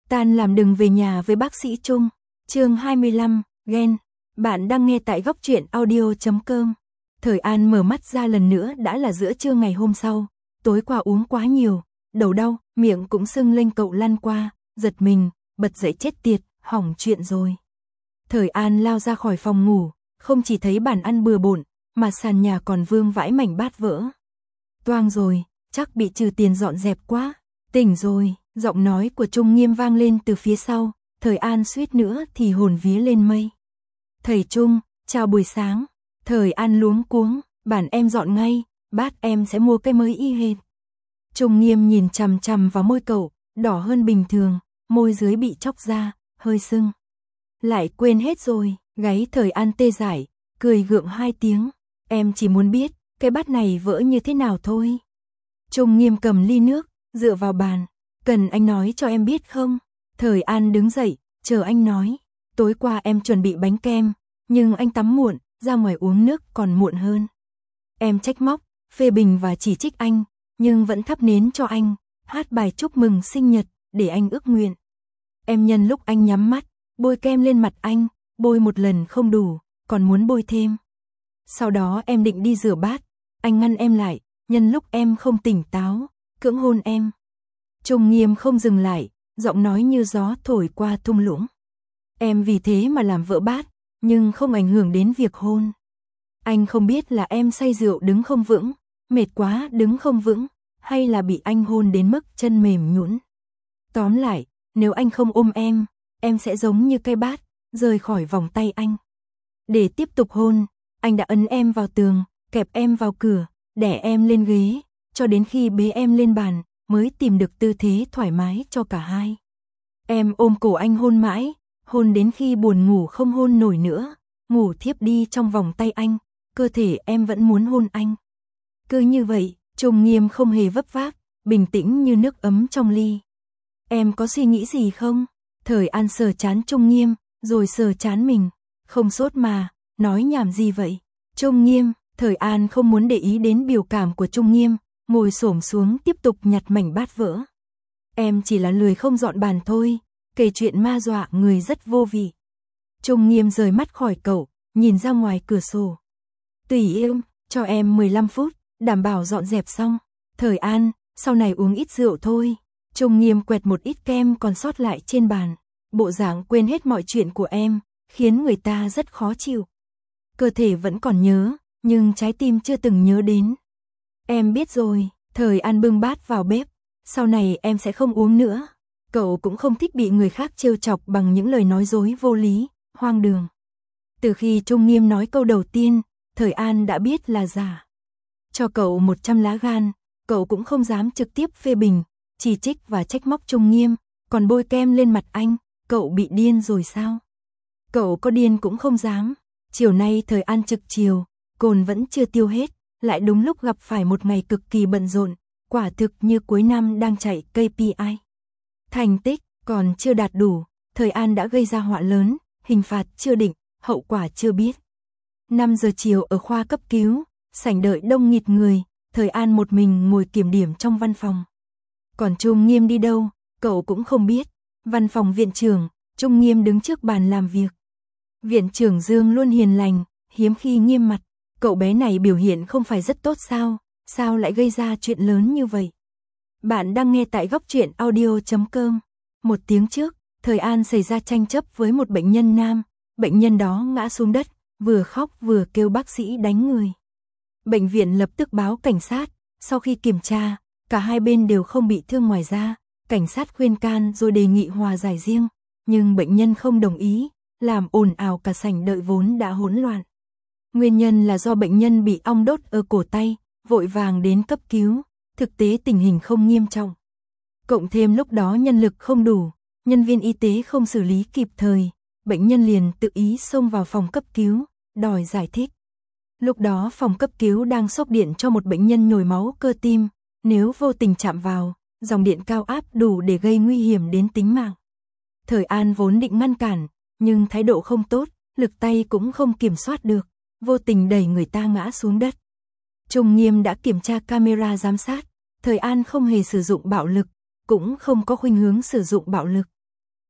Tan làm đừng về nhà với bác sĩ Trung. Chương 25, ghen. Bạn đang nghe tại góc truyện audio.com. Thời An mở mắt ra lần nữa đã là giữa trưa ngày hôm sau. Tối qua uống quá nhiều, đầu đau, miệng cũng sưng lên, cậu lăn qua, giật mình, bật dậy, chết tiệt, hỏng chuyện rồi. Thời An lao ra khỏi phòng ngủ, không chỉ thấy bàn ăn bừa bộn, mà sàn nhà còn vương vãi mảnh bát vỡ. Toang rồi, chắc bị trừ tiền dọn dẹp quá. Tỉnh rồi, giọng nói của Trung Nghiêm vang lên từ phía sau. Thời An suýt nữa thì hồn vía lên mây. Thầy Trung, chào buổi sáng. Thời An luống cuống, bàn em dọn ngay, bát em sẽ mua cái mới y hệt. Trung Nghiêm nhìn chằm chằm vào môi cậu, đỏ hơn bình thường, môi dưới bị chóc ra, hơi sưng. Lại quên hết rồi, gáy Thời An tê dại, cười gượng hai tiếng. Em chỉ muốn biết, cái bát này vỡ như thế nào thôi. Trung Nghiêm cầm ly nước, dựa vào bàn. Cần anh nói cho em biết không? Thời An đứng dậy, chờ anh nói. Tối qua em chuẩn bị bánh kem, nhưng anh tắm muộn, ra ngoài uống nước còn muộn hơn. Em trách móc, phê bình và chỉ trích anh, nhưng vẫn thắp nến cho anh, hát bài chúc mừng sinh nhật, để anh ước nguyện. Em nhân lúc anh nhắm mắt, bôi kem lên mặt anh, bôi một lần không đủ, còn muốn bôi thêm. Sau đó em định đi rửa bát, anh ngăn em lại, nhân lúc em không tỉnh táo, cưỡng hôn em. Trung Nghiêm không dừng lại, giọng nói như gió thổi qua thung lũng. Em vì thế mà làm vỡ bát, nhưng không ảnh hưởng đến việc hôn. Anh không biết là em say rượu đứng không vững, mệt quá đứng không vững, hay là bị anh hôn đến mức chân mềm nhũn. Tóm lại, nếu anh không ôm em sẽ giống như cây bát, rời khỏi vòng tay anh. Để tiếp tục hôn, anh đã ấn em vào tường, kẹp em vào cửa, đè em lên ghế, cho đến khi bế em lên bàn, mới tìm được tư thế thoải mái cho cả hai. Em ôm cổ anh hôn mãi, hôn đến khi buồn ngủ không hôn nổi nữa, ngủ thiếp đi trong vòng tay anh, cơ thể em vẫn muốn hôn anh. Cứ như vậy, Trung Nghiêm không hề vấp váp, bình tĩnh như nước ấm trong ly. Em có suy nghĩ gì không? Thời An sờ trán Trung Nghiêm, rồi sờ trán mình. Không sốt mà, nói nhảm gì vậy? Trung Nghiêm, Thời An không muốn để ý đến biểu cảm của Trung Nghiêm, ngồi xổm xuống tiếp tục nhặt mảnh bát vỡ. Em chỉ là lười không dọn bàn thôi, kể chuyện ma dọa người rất vô vị. Trung Nghiêm rời mắt khỏi cậu, nhìn ra ngoài cửa sổ. Tùy em, cho em 15 phút, đảm bảo dọn dẹp xong. Thời An, sau này uống ít rượu thôi. Trung Nghiêm quẹt một ít kem còn sót lại trên bàn. Bộ dạng quên hết mọi chuyện của em, khiến người ta rất khó chịu. Cơ thể vẫn còn nhớ, nhưng trái tim chưa từng nhớ đến. Em biết rồi. Thời An bưng bát vào bếp. Sau này em sẽ không uống nữa. Cậu cũng không thích bị người khác trêu chọc bằng những lời nói dối vô lý, hoang đường. Từ khi Trung Nghiêm nói câu đầu tiên, Thời An đã biết là giả. Cho cậu 100 lá gan, cậu cũng không dám trực tiếp phê bình, chỉ trích và trách móc Trung Nghiêm, còn bôi kem lên mặt anh, cậu bị điên rồi sao? Cậu có điên cũng không dám. Chiều nay Thời An trực chiều, cồn vẫn chưa tiêu hết, lại đúng lúc gặp phải một ngày cực kỳ bận rộn, quả thực như cuối năm đang chạy KPI. Thành tích còn chưa đạt đủ, Thời An đã gây ra họa lớn, hình phạt chưa định, hậu quả chưa biết. 5 giờ chiều ở khoa cấp cứu, sảnh đợi đông nghịt người, Thời An một mình ngồi kiểm điểm trong văn phòng. Còn Trung Nghiêm đi đâu, cậu cũng không biết. Văn phòng viện trưởng, Trung Nghiêm đứng trước bàn làm việc. Viện trưởng Dương luôn hiền lành, hiếm khi nghiêm mặt. Cậu bé này biểu hiện không phải rất tốt sao? Sao lại gây ra chuyện lớn như vậy? Bạn đang nghe tại góc truyện audio.com. Một tiếng trước, Thời An xảy ra tranh chấp với một bệnh nhân nam. Bệnh nhân đó ngã xuống đất, vừa khóc vừa kêu bác sĩ đánh người. Bệnh viện lập tức báo cảnh sát. Sau khi kiểm tra, cả hai bên đều không bị thương ngoài da. Cảnh sát khuyên can rồi đề nghị hòa giải riêng. Nhưng bệnh nhân không đồng ý, làm ồn ào cả sảnh đợi vốn đã hỗn loạn. Nguyên nhân là do bệnh nhân bị ong đốt ở cổ tay, vội vàng đến cấp cứu. Thực tế tình hình không nghiêm trọng. Cộng thêm lúc đó nhân lực không đủ, nhân viên y tế không xử lý kịp thời, bệnh nhân liền tự ý xông vào phòng cấp cứu, đòi giải thích. Lúc đó phòng cấp cứu đang sốc điện cho một bệnh nhân nhồi máu cơ tim, nếu vô tình chạm vào, dòng điện cao áp đủ để gây nguy hiểm đến tính mạng. Thời An vốn định ngăn cản, nhưng thái độ không tốt, lực tay cũng không kiểm soát được, vô tình đẩy người ta ngã xuống đất. Trung Nghiêm đã kiểm tra camera giám sát, Thời An không hề sử dụng bạo lực, cũng không có khuynh hướng sử dụng bạo lực.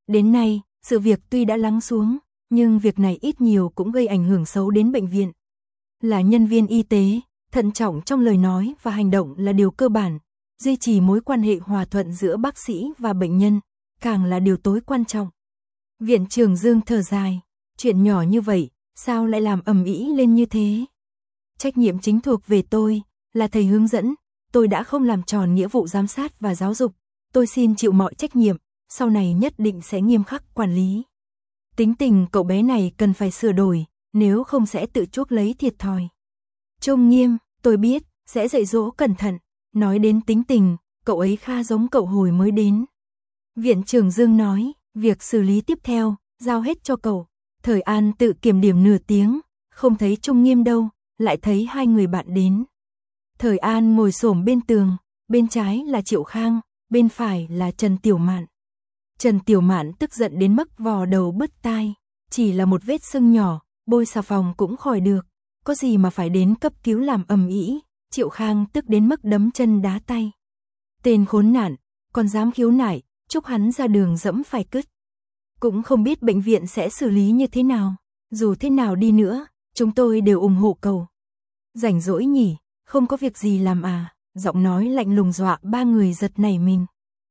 Đến nay, sự việc tuy đã lắng xuống, nhưng việc này ít nhiều cũng gây ảnh hưởng xấu đến bệnh viện. Là nhân viên y tế, thận trọng trong lời nói và hành động là điều cơ bản, duy trì mối quan hệ hòa thuận giữa bác sĩ và bệnh nhân, càng là điều tối quan trọng. Viện trưởng Dương thở dài, chuyện nhỏ như vậy, sao lại làm ầm ĩ lên như thế? Trách nhiệm chính thuộc về tôi, là thầy hướng dẫn, tôi đã không làm tròn nghĩa vụ giám sát và giáo dục, tôi xin chịu mọi trách nhiệm, sau này nhất định sẽ nghiêm khắc quản lý. Tính tình cậu bé này cần phải sửa đổi, nếu không sẽ tự chuốc lấy thiệt thòi. Trung Nghiêm, tôi biết, sẽ dạy dỗ cẩn thận, nói đến tính tình, cậu ấy khá giống cậu hồi mới đến. Viện trưởng Dương nói, việc xử lý tiếp theo, giao hết cho cậu. Thời An tự kiểm điểm nửa tiếng, không thấy Trung Nghiêm đâu, lại thấy hai người bạn đến. Thời An ngồi xổm bên tường, bên trái là Triệu Khang, bên phải là Trần Tiểu Mạn. Trần Tiểu Mạn tức giận đến mức vò đầu bứt tai, chỉ là một vết sưng nhỏ, bôi xà phòng cũng khỏi được, có gì mà phải đến cấp cứu làm ầm ĩ. Triệu Khang tức đến mức đấm chân đá tay. Tên khốn nạn, còn dám khiếu nại, chúc hắn ra đường dẫm phải cứt. Cũng không biết bệnh viện sẽ xử lý như thế nào, dù thế nào đi nữa, chúng tôi đều ủng hộ cậu. Rảnh rỗi nhỉ, không có việc gì làm à? Giọng nói lạnh lùng dọa ba người giật nảy mình.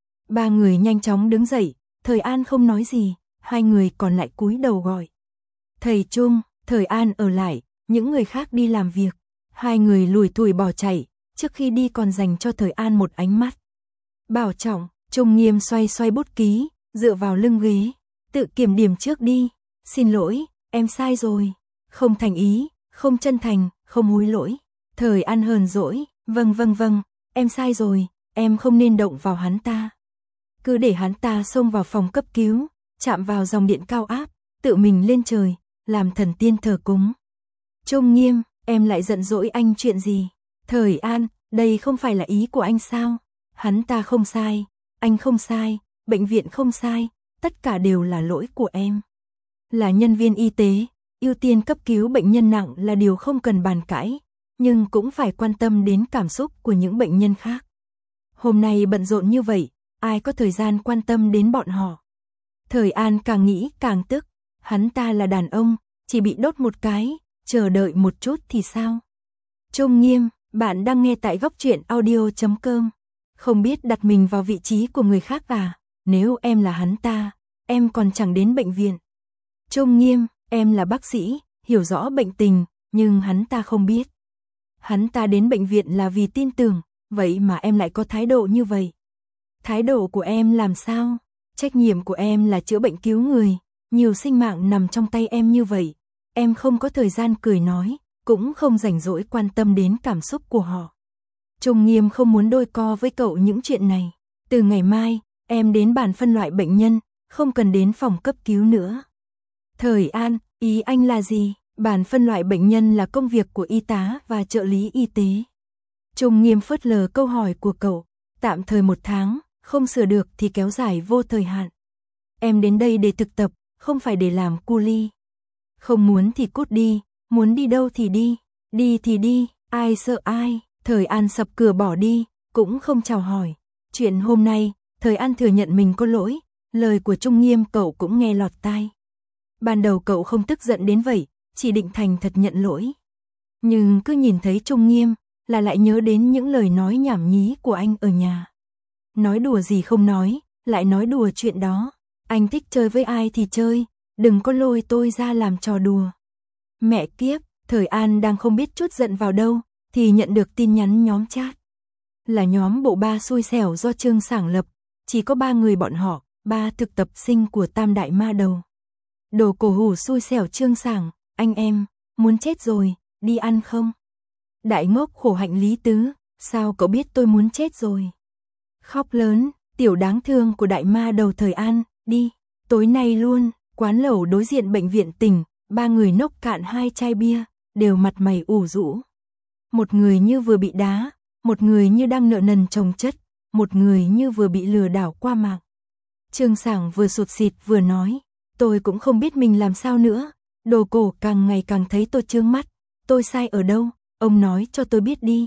Ba người nhanh chóng đứng dậy, Thời An không nói gì, hai người còn lại cúi đầu gọi. Thầy Trung, Thời An ở lại, những người khác đi làm việc. Hai người lủi thủi bỏ chạy, trước khi đi còn dành cho Thời An một ánh mắt. Bảo trọng, Trung Nghiêm xoay xoay bút ký, dựa vào lưng ghế, tự kiểm điểm trước đi. Xin lỗi, em sai rồi. Không thành ý, không chân thành, không hối lỗi. Thời An hờn dỗi, vâng, em sai rồi, em không nên động vào hắn ta. Cứ để hắn ta xông vào phòng cấp cứu, chạm vào dòng điện cao áp, tự mình lên trời, làm thần tiên thờ cúng. Trung Nghiêm, em lại giận dỗi anh chuyện gì? Thời An, đây không phải là ý của anh sao? Hắn ta không sai, anh không sai, bệnh viện không sai, tất cả đều là lỗi của em. Là nhân viên y tế, ưu tiên cấp cứu bệnh nhân nặng là điều không cần bàn cãi, nhưng cũng phải quan tâm đến cảm xúc của những bệnh nhân khác. Hôm nay bận rộn như vậy, ai có thời gian quan tâm đến bọn họ? Thời An càng nghĩ càng tức, hắn ta là đàn ông, chỉ bị đốt một cái, chờ đợi một chút thì sao? Trung Nghiêm, bạn đang nghe tại góc truyện audio.com. Không biết đặt mình vào vị trí của người khác à? Nếu em là hắn ta, em còn chẳng đến bệnh viện. Trung Nghiêm, em là bác sĩ, hiểu rõ bệnh tình, nhưng hắn ta không biết. Hắn ta đến bệnh viện là vì tin tưởng, vậy mà em lại có thái độ như vậy. Thái độ của em làm sao? Trách nhiệm của em là chữa bệnh cứu người, nhiều sinh mạng nằm trong tay em như vậy. Em không có thời gian cười nói, cũng không rảnh rỗi quan tâm đến cảm xúc của họ. Trung Nghiêm không muốn đôi co với cậu những chuyện này. Từ ngày mai, em đến bàn phân loại bệnh nhân, không cần đến phòng cấp cứu nữa. Thời An, ý anh là gì? Bàn phân loại bệnh nhân là công việc của y tá và trợ lý y tế. Trung Nghiêm phớt lờ câu hỏi của cậu, tạm thời 1 tháng, không sửa được thì kéo dài vô thời hạn. Em đến đây để thực tập, không phải để làm cu li. Không muốn thì cút đi, muốn đi đâu thì đi thì đi, ai sợ ai. Thời An sập cửa bỏ đi, cũng không chào hỏi. Chuyện hôm nay, Thời An thừa nhận mình có lỗi, lời của Trung Nghiêm cậu cũng nghe lọt tai. Ban đầu cậu không tức giận đến vậy, chỉ định thành thật nhận lỗi. Nhưng cứ nhìn thấy Trung Nghiêm, là lại nhớ đến những lời nói nhảm nhí của anh ở nhà. Nói đùa gì không nói, lại nói đùa chuyện đó. Anh thích chơi với ai thì chơi, đừng có lôi tôi ra làm trò đùa. Mẹ kiếp, Thời An đang không biết trút giận vào đâu, thì nhận được tin nhắn nhóm chat. Là nhóm bộ ba xui xẻo do Trương Sảng lập, chỉ có 3 người bọn họ, 3 thực tập sinh của Tam Đại Ma Đầu. Đồ cổ hủ xui xẻo Trương Sảng, anh em, muốn chết rồi, đi ăn không? Đại ngốc khổ hạnh Lý Tứ, sao cậu biết tôi muốn chết rồi? Khóc lớn, tiểu đáng thương của Đại Ma Đầu Thời An, đi, tối nay luôn, quán lẩu đối diện bệnh viện tỉnh, 3 người nốc cạn 2 chai bia, đều mặt mày ủ rũ. Một người như vừa bị đá, một người như đang nợ nần chồng chất, một người như vừa bị lừa đảo qua mạng. Trương Sảng vừa sụt sịt vừa nói, tôi cũng không biết mình làm sao nữa, đồ cổ càng ngày càng thấy tôi chướng mắt, tôi sai ở đâu, ông nói cho tôi biết đi.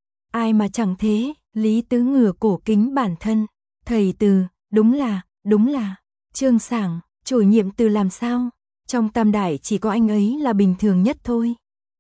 Ai mà chẳng thế, Lý Tứ ngửa cổ kính bản thân, thầy Từ, đúng là, Trương Sảng, chủ nhiệm từ làm sao? Trong Tam Đại chỉ có anh ấy là bình thường nhất thôi.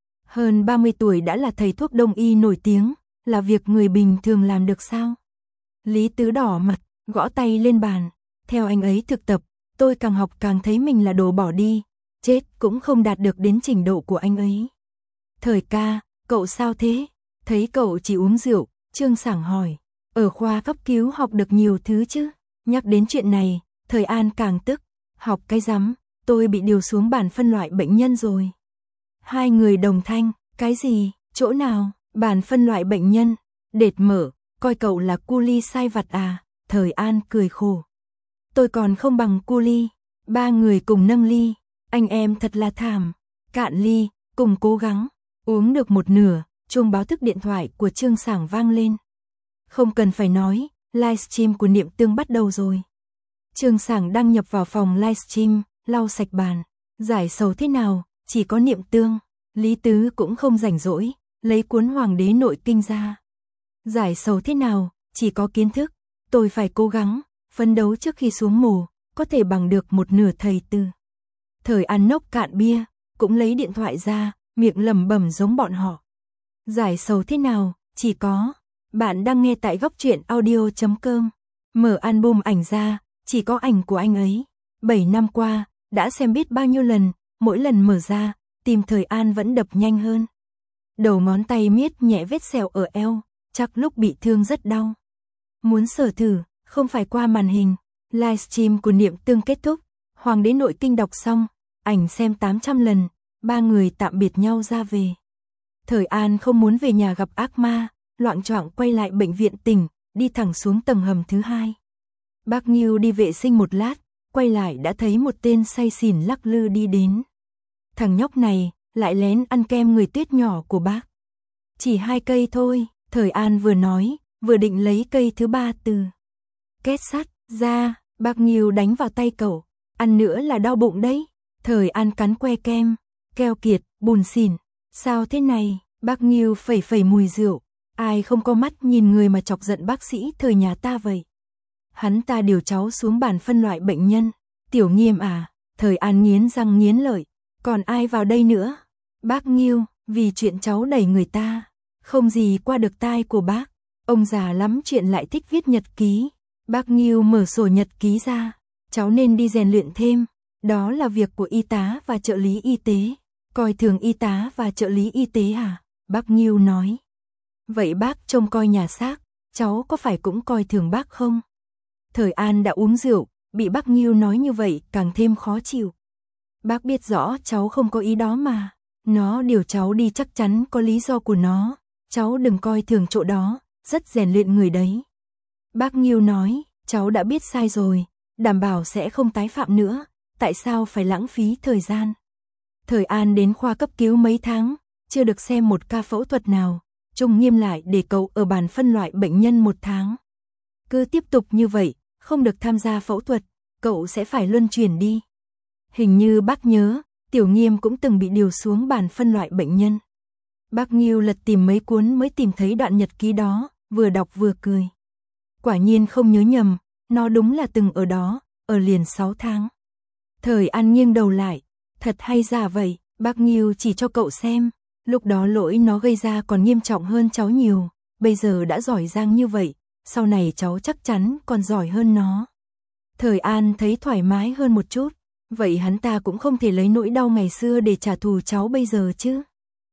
Hơn 30 tuổi đã là thầy thuốc đông y nổi tiếng, là việc người bình thường làm được sao? Lý Tứ đỏ mặt, gõ tay lên bàn. Theo anh ấy thực tập, tôi càng học càng thấy mình là đồ bỏ đi, chết cũng không đạt được đến trình độ của anh ấy. Thời ca, cậu sao thế? Thấy cậu chỉ uống rượu, Trương Sảng hỏi. Ở khoa cấp cứu học được nhiều thứ chứ? Nhắc đến chuyện này, Thời An càng tức. Học cái rắm, tôi bị điều xuống bản phân loại bệnh nhân rồi. Hai người đồng thanh, cái gì, chỗ nào, bản phân loại bệnh nhân, đệt mở, coi cậu là cu li sai vặt à? Thời An cười khổ. Tôi còn không bằng cu li. Ba người cùng nâng ly, anh em thật là thảm. Cạn ly, cùng cố gắng. Uống được một nửa, chuông báo thức điện thoại của Trương Sảng vang lên. Không cần phải nói, livestream của Niệm Tương bắt đầu rồi. Trương Sảng đăng nhập vào phòng livestream, lau sạch bàn. Giải sầu thế nào, chỉ có Niệm Tương. Lý Tứ cũng không rảnh rỗi, lấy cuốn Hoàng đế nội kinh ra. Giải sầu thế nào, chỉ có kiến thức. Tôi phải cố gắng, phấn đấu trước khi xuống mồ, có thể bằng được một nửa thầy Từ. Thời An nốc cạn bia, cũng lấy điện thoại ra, miệng lẩm bẩm giống bọn họ. Giải sầu thế nào, chỉ có. Bạn đang nghe tại góc truyện audio.com. Mở album ảnh ra, chỉ có ảnh của anh ấy. 7 năm qua, đã xem biết bao nhiêu lần, mỗi lần mở ra, tim Thời An vẫn đập nhanh hơn. Đầu ngón tay miết nhẹ vết sẹo ở eo, chắc lúc bị thương rất đau. Muốn sở thử, không phải qua màn hình. Livestream của Niệm Tương kết thúc, Hoàng đế nội kinh đọc xong, ảnh xem 800 lần, ba người tạm biệt nhau ra về. Thời An không muốn về nhà gặp ác ma, loạng choạng quay lại bệnh viện tỉnh, đi thẳng xuống tầng hầm thứ 2. Bác Nghiêu đi vệ sinh một lát, quay lại đã thấy một tên say xỉn lắc lư đi đến. Thằng nhóc này lại lén ăn kem người Tuyết nhỏ của bác. Chỉ 2 cây thôi, Thời An vừa nói, vừa định lấy cây thứ 3 từ két sắt ra, bác Nghiêu đánh vào tay cậu, ăn nữa là đau bụng đấy. Thời An cắn que kem, keo kiệt, bùn xỉn. Sao thế này? Bác Nghiêu phẩy phẩy mùi rượu. Ai không có mắt nhìn người mà chọc giận bác sĩ Thời nhà ta vậy? Hắn ta điều cháu xuống bản phân loại bệnh nhân. Tiểu Nghiêm à? Thời An nghiến răng nghiến lợi. Còn ai vào đây nữa? Bác Nghiêu, vì chuyện cháu đẩy người ta, không gì qua được tai của bác. Ông già lắm chuyện lại thích viết nhật ký. Bác Nghiêu mở sổ nhật ký ra. Cháu nên đi rèn luyện thêm. Đó là việc của y tá và trợ lý y tế. Coi thường y tá và trợ lý y tế à? Bác Nghiêu nói. Vậy bác trông coi nhà xác, cháu có phải cũng coi thường bác không? Thời An đã uống rượu, bị bác Nghiêu nói như vậy càng thêm khó chịu. Bác biết rõ cháu không có ý đó mà. Nó điều cháu đi chắc chắn có lý do của nó. Cháu đừng coi thường chỗ đó, rất rèn luyện người đấy. Bác Nghiêu nói, cháu đã biết sai rồi, đảm bảo sẽ không tái phạm nữa. Tại sao phải lãng phí thời gian? Thời An đến khoa cấp cứu mấy tháng, chưa được xem một ca phẫu thuật nào. Trung Nghiêm lại để cậu ở bàn phân loại bệnh nhân 1 tháng. Cứ tiếp tục như vậy, không được tham gia phẫu thuật, cậu sẽ phải luân chuyển đi. Hình như bác nhớ, Tiểu Nghiêm cũng từng bị điều xuống bàn phân loại bệnh nhân. Bác Nghiêu lật tìm mấy cuốn mới tìm thấy đoạn nhật ký đó, vừa đọc vừa cười. Quả nhiên không nhớ nhầm, nó đúng là từng ở đó, ở liền 6 tháng. Thời An nghiêng đầu lại, thật hay giả vậy, bác Nghiêu chỉ cho cậu xem. Lúc đó lỗi nó gây ra còn nghiêm trọng hơn cháu nhiều, bây giờ đã giỏi giang như vậy, sau này cháu chắc chắn còn giỏi hơn nó. Thời An thấy thoải mái hơn một chút, vậy hắn ta cũng không thể lấy nỗi đau ngày xưa để trả thù cháu bây giờ chứ.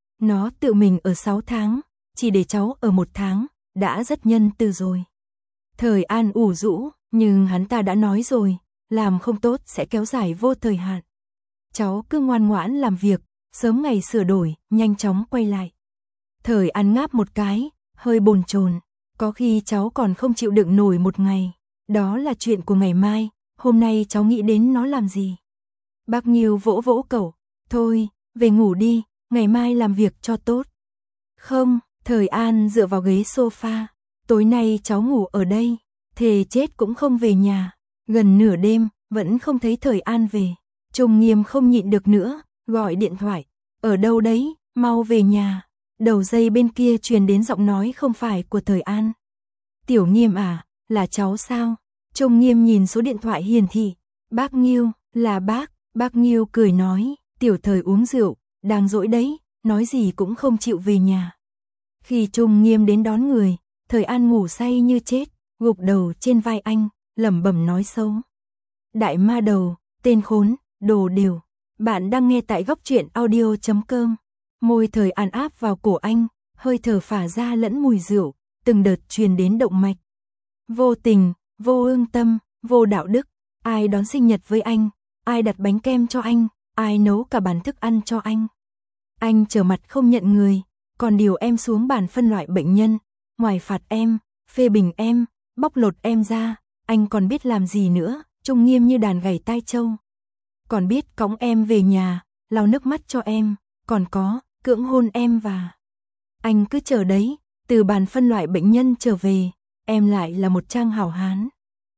Nó tự mình ở 6 tháng, chỉ để cháu ở 1 tháng, đã rất nhân từ rồi. Thời An ủ rũ, nhưng hắn ta đã nói rồi, làm không tốt sẽ kéo dài vô thời hạn. Cháu cứ ngoan ngoãn làm việc, sớm ngày sửa đổi, nhanh chóng quay lại. Thời An ngáp một cái, hơi bồn chồn, có khi cháu còn không chịu đựng nổi một ngày. Đó là chuyện của ngày mai, hôm nay cháu nghĩ đến nó làm gì? Bác Nghiêu vỗ vỗ cậu, thôi, về ngủ đi, ngày mai làm việc cho tốt. Không, Thời An dựa vào ghế sofa, tối nay cháu ngủ ở đây, thề chết cũng không về nhà. Gần nửa đêm, vẫn không thấy Thời An về. Trung Nghiêm không nhịn được nữa, gọi điện thoại. Ở đâu đấy, mau về nhà. Đầu dây bên kia truyền đến giọng nói không phải của Thời An. Tiểu Nghiêm à, là cháu sao? Trung Nghiêm nhìn số điện thoại hiển thị. Bác Nghiêu, là bác Nghiêu cười nói, tiểu thời uống rượu, đang dỗi đấy, nói gì cũng không chịu về nhà. Khi Trung Nghiêm đến đón người, Thời An ngủ say như chết, gục đầu trên vai anh, lẩm bẩm nói xấu. Đại ma đầu, tên khốn, đồ đều. Bạn đang nghe tại góc truyện audio.com. Môi Thời An áp vào cổ anh, hơi thở phả ra lẫn mùi rượu, từng đợt truyền đến động mạch. Vô tình, vô ương tâm, vô đạo đức, ai đón sinh nhật với anh, ai đặt bánh kem cho anh, ai nấu cả bàn thức ăn cho anh. Anh trở mặt không nhận người, còn điều em xuống bàn phân loại bệnh nhân, ngoài phạt em, phê bình em, bóc lột em ra, anh còn biết làm gì nữa, Trung Nghiêm như đàn gảy tai trâu. Còn biết cõng em về nhà, lau nước mắt cho em, còn có, cưỡng hôn em và... Anh cứ chờ đấy, từ bàn phân loại bệnh nhân trở về, em lại là một trang hảo hán.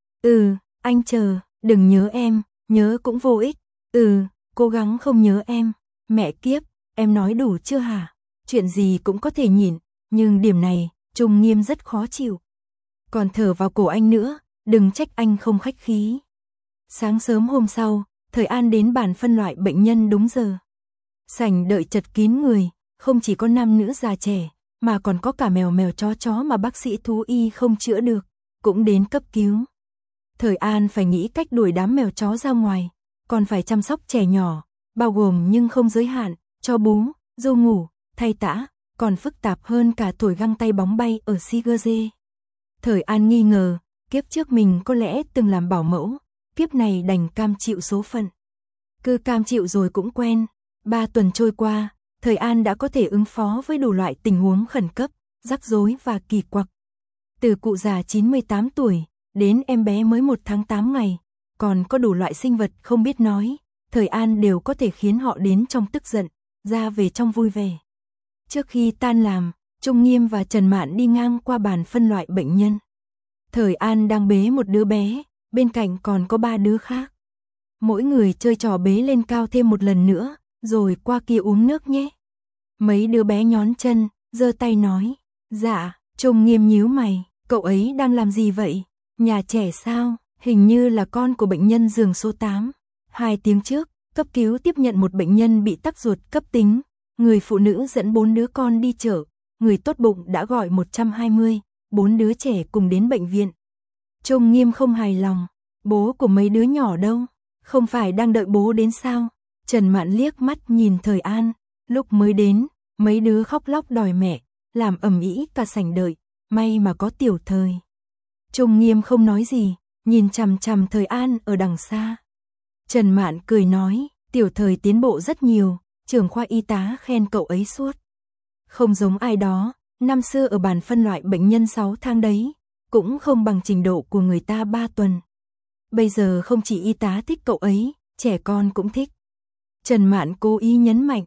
Anh chờ, đừng nhớ em, nhớ cũng vô ích. Cố gắng không nhớ em, mẹ kiếp, em nói đủ chưa hả? Chuyện gì cũng có thể nhịn, nhưng điểm này, Trung Nghiêm rất khó chịu. Còn thở vào cổ anh nữa, đừng trách anh không khách khí. Sáng sớm hôm sau, Thời An đến bàn phân loại bệnh nhân đúng giờ. Sảnh đợi chật kín người, không chỉ có nam nữ già trẻ, mà còn có cả mèo mèo chó mà bác sĩ thú y không chữa được, cũng đến cấp cứu. Thời An phải nghĩ cách đuổi đám mèo chó ra ngoài, còn phải chăm sóc trẻ nhỏ, bao gồm nhưng không giới hạn, cho bú, dô ngủ, thay tã, còn phức tạp hơn cả thổi găng tay bóng bay ở Sigurd. Thời An nghi ngờ, kiếp trước mình có lẽ từng làm bảo mẫu, kiếp này đành cam chịu số phận. Cứ cam chịu rồi cũng quen. 3 tuần trôi qua, Thời An đã có thể ứng phó với đủ loại tình huống khẩn cấp, rắc rối và kỳ quặc. Từ cụ già 98 tuổi, đến em bé mới 1 tháng 8 ngày, còn có đủ loại sinh vật không biết nói, Thời An đều có thể khiến họ đến trong tức giận, ra về trong vui vẻ. Trước khi tan làm, Trung Nghiêm và Trần Mạn đi ngang qua bàn phân loại bệnh nhân. Thời An đang bế một đứa bé, bên cạnh còn có 3 đứa khác. Mỗi người chơi trò bế lên cao thêm một lần nữa, rồi qua kia uống nước nhé. Mấy đứa bé nhón chân, giơ tay nói. Dạ, Trung Nghiêm nhíu mày, cậu ấy đang làm gì vậy? Nhà trẻ sao? Hình như là con của bệnh nhân giường số 8. 2 tiếng trước, cấp cứu tiếp nhận một bệnh nhân bị tắc ruột cấp tính. Người phụ nữ dẫn 4 đứa con đi chợ. Người tốt bụng đã gọi 120, 4 đứa trẻ cùng đến bệnh viện. Trung Nghiêm không hài lòng. Bố của mấy đứa nhỏ đâu? Không phải đang đợi bố đến sao? Trần Mạn liếc mắt nhìn Thời An. Lúc mới đến, mấy đứa khóc lóc đòi mẹ, làm ầm ĩ cả sảnh đợi. May mà có Tiểu Thời. Trung Nghiêm không nói gì, nhìn chằm chằm Thời An ở đằng xa. Trần Mạn cười nói, Tiểu Thời tiến bộ rất nhiều, trưởng khoa y tá khen cậu ấy suốt. Không giống ai đó, năm xưa ở bàn phân loại bệnh nhân 6 tháng đấy, cũng không bằng trình độ của người ta 3 tuần. Bây giờ không chỉ y tá thích cậu ấy, trẻ con cũng thích. Trần Mạn cố ý nhấn mạnh,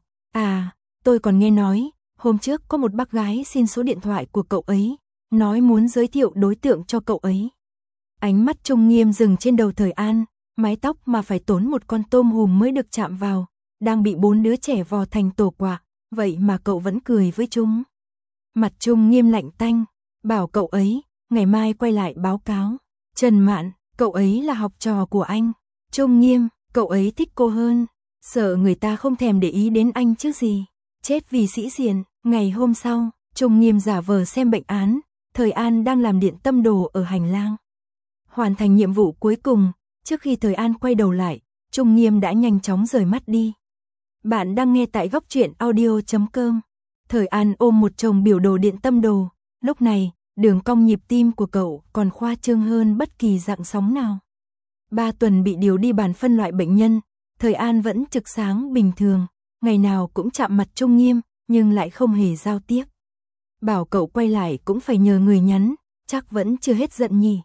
tôi còn nghe nói, hôm trước có một bác gái xin số điện thoại của cậu ấy, nói muốn giới thiệu đối tượng cho cậu ấy. Ánh mắt Trung Nghiêm dừng trên đầu Thời An, mái tóc mà phải tốn một con tôm hùm mới được chạm vào, đang bị 4 đứa trẻ vò thành tổ quạ, vậy mà cậu vẫn cười với chúng. Mặt Trung Nghiêm lạnh tanh, bảo cậu ấy, ngày mai quay lại báo cáo. Trần Mạn, cậu ấy là học trò của anh. Trung Nghiêm, cậu ấy thích cô hơn, sợ người ta không thèm để ý đến anh chứ gì. Chết vì sĩ diện. Ngày hôm sau, Trung Nghiêm giả vờ xem bệnh án, Thời An đang làm điện tâm đồ ở hành lang. Hoàn thành nhiệm vụ cuối cùng, trước khi Thời An quay đầu lại, Trung Nghiêm đã nhanh chóng rời mắt đi. Bạn đang nghe tại góc truyện audio.com. Thời An ôm một chồng biểu đồ điện tâm đồ, lúc này, đường cong nhịp tim của cậu còn khoa trương hơn bất kỳ dạng sóng nào. 3 tuần bị điều đi bàn phân loại bệnh nhân, Thời An vẫn trực sáng bình thường, ngày nào cũng chạm mặt Trung Nghiêm, nhưng lại không hề giao tiếp. Bảo cậu quay lại cũng phải nhờ người nhắn, chắc vẫn chưa hết giận nhỉ.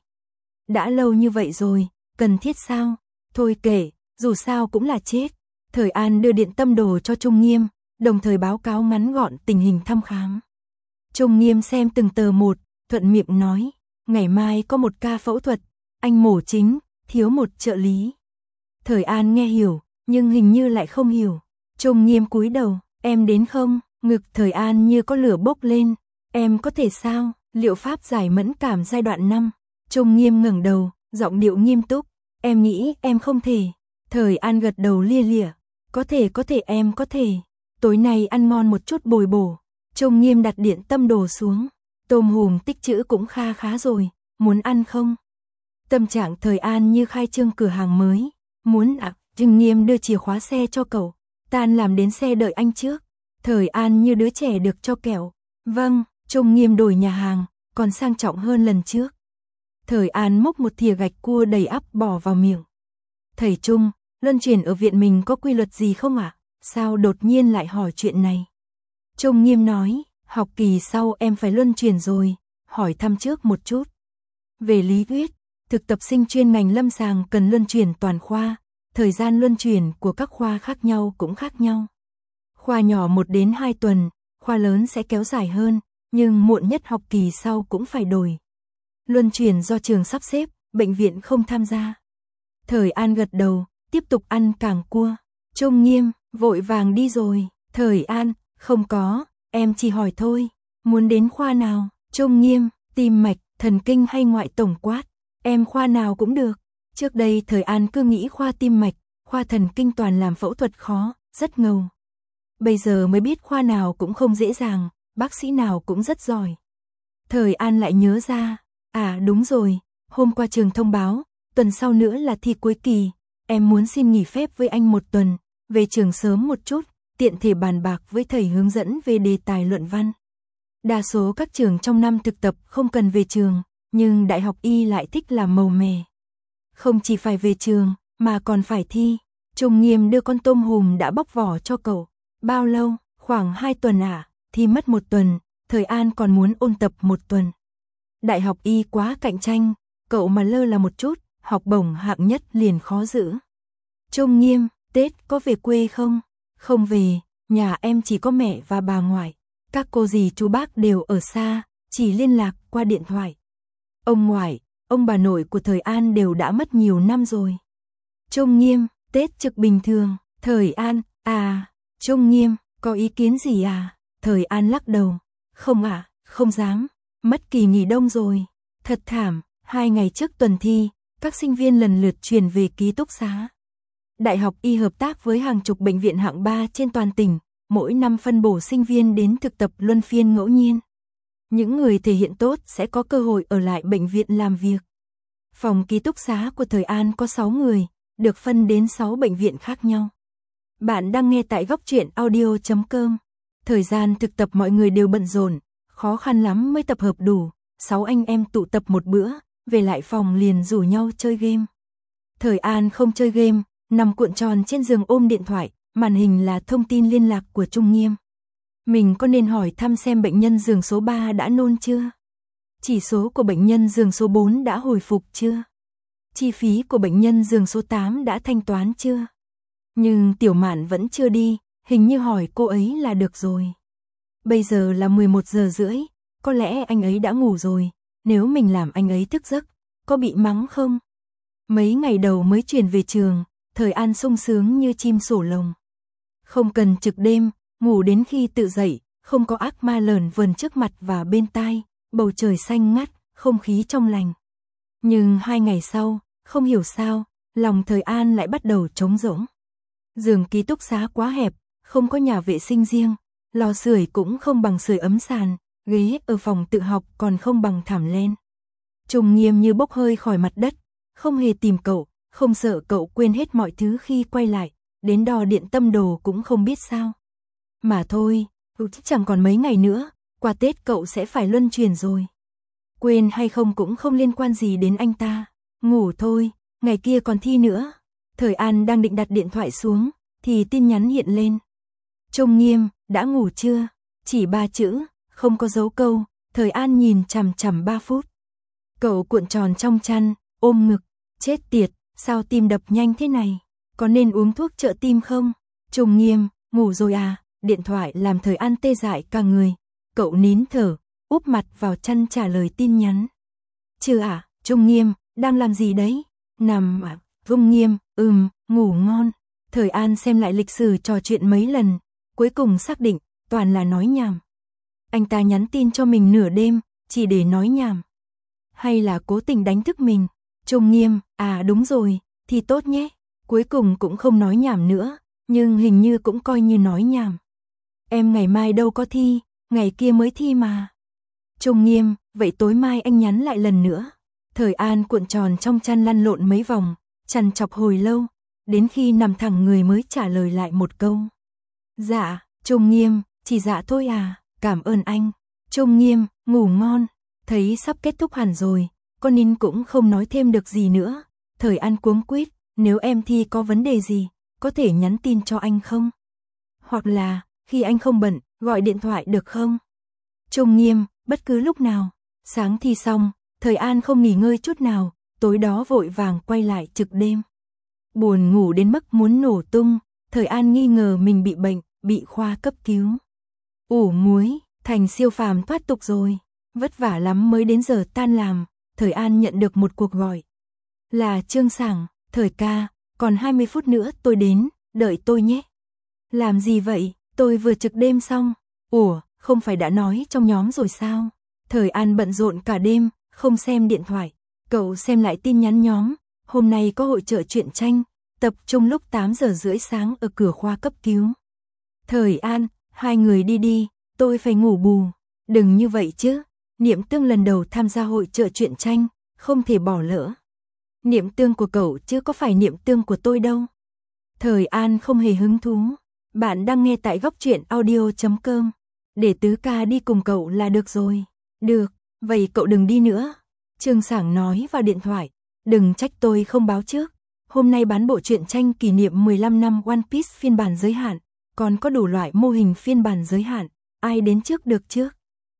Đã lâu như vậy rồi, cần thiết sao? Thôi kệ, dù sao cũng là chết. Thời An đưa điện tâm đồ cho Trung Nghiêm, đồng thời báo cáo ngắn gọn tình hình thăm khám. Trung Nghiêm xem từng tờ một, thuận miệng nói, ngày mai có một ca phẫu thuật, anh mổ chính, thiếu một trợ lý. Thời An nghe hiểu, nhưng hình như lại không hiểu. Trung Nghiêm cúi đầu, em đến không? Ngực Thời An như có lửa bốc lên, em có thể sao? Liệu pháp giải mẫn cảm giai đoạn 5. Trung Nghiêm ngẩng đầu, giọng điệu nghiêm túc, Em nghĩ em không thể. Thời An gật đầu lia lịa. Có thể em có thể. Tối nay ăn ngon một chút bồi bổ. Trung Nghiêm đặt điện tâm đồ xuống. Tôm hùm tích trữ cũng khá rồi, muốn ăn không? Tâm trạng Thời An như khai trương cửa hàng mới. Muốn ạ, Trung Nghiêm đưa chìa khóa xe cho cậu. Tan làm đến xe đợi anh trước. Thời An như đứa trẻ được cho kẹo. Vâng, Trung Nghiêm đổi nhà hàng, còn sang trọng hơn lần trước. Thời An múc một thìa gạch cua đầy ắp bỏ vào miệng. Thầy Trung, luân chuyển ở viện mình có quy luật gì không ạ? Sao đột nhiên lại hỏi chuyện này? Trung Nghiêm nói, học kỳ sau em phải luân chuyển rồi, hỏi thăm trước một chút. Về lý thuyết, thực tập sinh chuyên ngành lâm sàng cần luân chuyển toàn khoa, thời gian luân chuyển của các khoa khác nhau cũng khác nhau. Khoa nhỏ 1 đến 2 tuần, khoa lớn sẽ kéo dài hơn, nhưng muộn nhất học kỳ sau cũng phải đổi. Luân chuyển do trường sắp xếp, bệnh viện không tham gia. Thời An gật đầu, tiếp tục ăn càng cua. Trung Nghiêm, vội vàng đi rồi. Thời An, không có, em chỉ hỏi thôi. Muốn đến khoa nào? Trung Nghiêm, tim mạch, thần kinh hay ngoại tổng quát? Em khoa nào cũng được. Trước đây Thời An cứ nghĩ khoa tim mạch, khoa thần kinh toàn làm phẫu thuật khó, rất ngầu. Bây giờ mới biết khoa nào cũng không dễ dàng, bác sĩ nào cũng rất giỏi. Thời An lại nhớ ra, à đúng rồi, hôm qua trường thông báo, tuần sau nữa là thi cuối kỳ, em muốn xin nghỉ phép với anh 1 tuần, về trường sớm một chút, tiện thể bàn bạc với thầy hướng dẫn về đề tài luận văn. Đa số các trường trong năm thực tập không cần về trường, nhưng Đại học Y lại thích làm màu mè. Không chỉ phải về trường, mà còn phải thi. Trung Nghiêm đưa con tôm hùm đã bóc vỏ cho cậu. Bao lâu? Khoảng 2 tuần ạ. Thi mất 1 tuần, Thời An còn muốn ôn tập 1 tuần. Đại học Y quá cạnh tranh, cậu mà lơ là một chút, học bổng hạng nhất liền khó giữ. Trung Nghiêm, Tết có về quê không? Không về, nhà em chỉ có mẹ và bà ngoại. Các cô dì chú bác đều ở xa, chỉ liên lạc qua điện thoại. Ông ngoại, ông bà nội của Thời An đều đã mất nhiều năm rồi. Trung Nghiêm, Tết trực bình thường. Thời An, à, Trung Nghiêm, có ý kiến gì à? Thời An lắc đầu. Không ạ, không dám. Mất kỳ nghỉ đông rồi. Thật thảm, 2 ngày trước tuần thi, các sinh viên lần lượt chuyển về ký túc xá. Đại học Y hợp tác với hàng chục bệnh viện hạng 3 trên toàn tỉnh, mỗi năm phân bổ sinh viên đến thực tập luân phiên ngẫu nhiên. Những người thể hiện tốt sẽ có cơ hội ở lại bệnh viện làm việc. Phòng ký túc xá của Thời An có 6 người, được phân đến 6 bệnh viện khác nhau. Bạn đang nghe tại góc truyện audio.com. Thời gian thực tập mọi người đều bận rộn, khó khăn lắm mới tập hợp đủ. 6 anh em tụ tập một bữa, về lại phòng liền rủ nhau chơi game. Thời An không chơi game, nằm cuộn tròn trên giường ôm điện thoại, màn hình là thông tin liên lạc của Trung Nghiêm. Mình có nên hỏi thăm xem bệnh nhân giường số 3 đã nôn chưa? Chỉ số của bệnh nhân giường số 4 đã hồi phục chưa? Chi phí của bệnh nhân giường số 8 đã thanh toán chưa? Nhưng Tiểu Mạn vẫn chưa đi, hình như hỏi cô ấy là được rồi. Bây giờ là 11 giờ rưỡi, có lẽ anh ấy đã ngủ rồi, nếu mình làm anh ấy thức giấc, có bị mắng không? Mấy ngày đầu mới chuyển về trường, Thời An sung sướng như chim sổ lồng. Không cần trực đêm, ngủ đến khi tự dậy, không có ác ma lờn vờn trước mặt và bên tai, bầu trời xanh ngắt, không khí trong lành. Nhưng 2 ngày sau, không hiểu sao, lòng Thời An lại bắt đầu trống rỗng. Giường ký túc xá quá hẹp, không có nhà vệ sinh riêng, lò sưởi cũng không bằng sưởi ấm sàn, ghế ở phòng tự học còn không bằng thảm len. Trung Nghiêm như bốc hơi khỏi mặt đất, không hề tìm cậu, không sợ cậu quên hết mọi thứ khi quay lại, đến đo điện tâm đồ cũng không biết sao. Mà thôi, chẳng còn mấy ngày nữa, qua Tết cậu sẽ phải luân chuyển rồi. Quên hay không cũng không liên quan gì đến anh ta. Ngủ thôi, ngày kia còn thi nữa. Thời An đang định đặt điện thoại xuống, thì tin nhắn hiện lên. Trung Nghiêm, đã ngủ chưa? Chỉ 3 chữ, không có dấu câu. Thời An nhìn chằm chằm 3 phút. Cậu cuộn tròn trong chăn, ôm ngực. Chết tiệt, sao tim đập nhanh thế này? Có nên uống thuốc trợ tim không? Trung Nghiêm, ngủ rồi à? Điện thoại làm Thời An tê dại cả người. Cậu nín thở, úp mặt vào chăn trả lời tin nhắn. Chưa à? Trung Nghiêm, đang làm gì đấy? Nằm à? Trung Nghiêm, ngủ ngon. Thời An xem lại lịch sử trò chuyện mấy lần, cuối cùng xác định, toàn là nói nhảm. Anh ta nhắn tin cho mình nửa đêm, chỉ để nói nhảm. Hay là cố tình đánh thức mình? Trung Nghiêm, à đúng rồi, thi tốt nhé. Cuối cùng cũng không nói nhảm nữa, nhưng hình như cũng coi như nói nhảm. Em ngày mai đâu có thi, ngày kia mới thi mà. Trung Nghiêm, vậy tối mai anh nhắn lại lần nữa. Thời An cuộn tròn trong chăn lăn lộn mấy vòng, trằn trọc hồi lâu, đến khi nằm thẳng người mới trả lời lại một câu. Dạ, Trung Nghiêm, chỉ dạ thôi à, cảm ơn anh. Trung Nghiêm, ngủ ngon. Thấy sắp kết thúc hẳn rồi, con Ninh cũng không nói thêm được gì nữa. Thời An cuống quýt, nếu em thi có vấn đề gì, có thể nhắn tin cho anh không? Hoặc là, khi anh không bận, gọi điện thoại được không? Trung Nghiêm, bất cứ lúc nào. Sáng thi xong, Thời An không nghỉ ngơi chút nào, tối đó vội vàng quay lại trực đêm. Buồn ngủ đến mức muốn nổ tung, Thời An nghi ngờ mình bị bệnh, bị khoa cấp cứu. Ủ muối, thành siêu phàm thoát tục rồi. Vất vả lắm mới đến giờ tan làm, Thời An nhận được một cuộc gọi. Là Trương Sảng, Thời ca, còn 20 phút nữa tôi đến, đợi tôi nhé. Làm gì vậy, tôi vừa trực đêm xong. Ủa, không phải đã nói trong nhóm rồi sao? Thời An bận rộn cả đêm, không xem điện thoại. Cậu xem lại tin nhắn nhóm, hôm nay có hội chợ truyện tranh, tập trung lúc 8 giờ rưỡi sáng ở cửa khoa cấp cứu. Thời An, hai người đi đi, tôi phải ngủ bù. Đừng như vậy chứ, Niệm Tương lần đầu tham gia hội chợ truyện tranh, không thể bỏ lỡ. Niệm Tương của cậu chứ có phải Niệm Tương của tôi đâu. Thời An không hề hứng thú. Bạn đang nghe tại góc truyện audio.com. Để Tứ ca đi cùng cậu là được rồi. Được, vậy cậu đừng đi nữa. Trương Sảng nói vào điện thoại. Đừng trách tôi không báo trước. Hôm nay bán bộ truyện tranh kỷ niệm 15 năm One Piece phiên bản giới hạn. Còn có đủ loại mô hình phiên bản giới hạn. Ai đến trước được trước?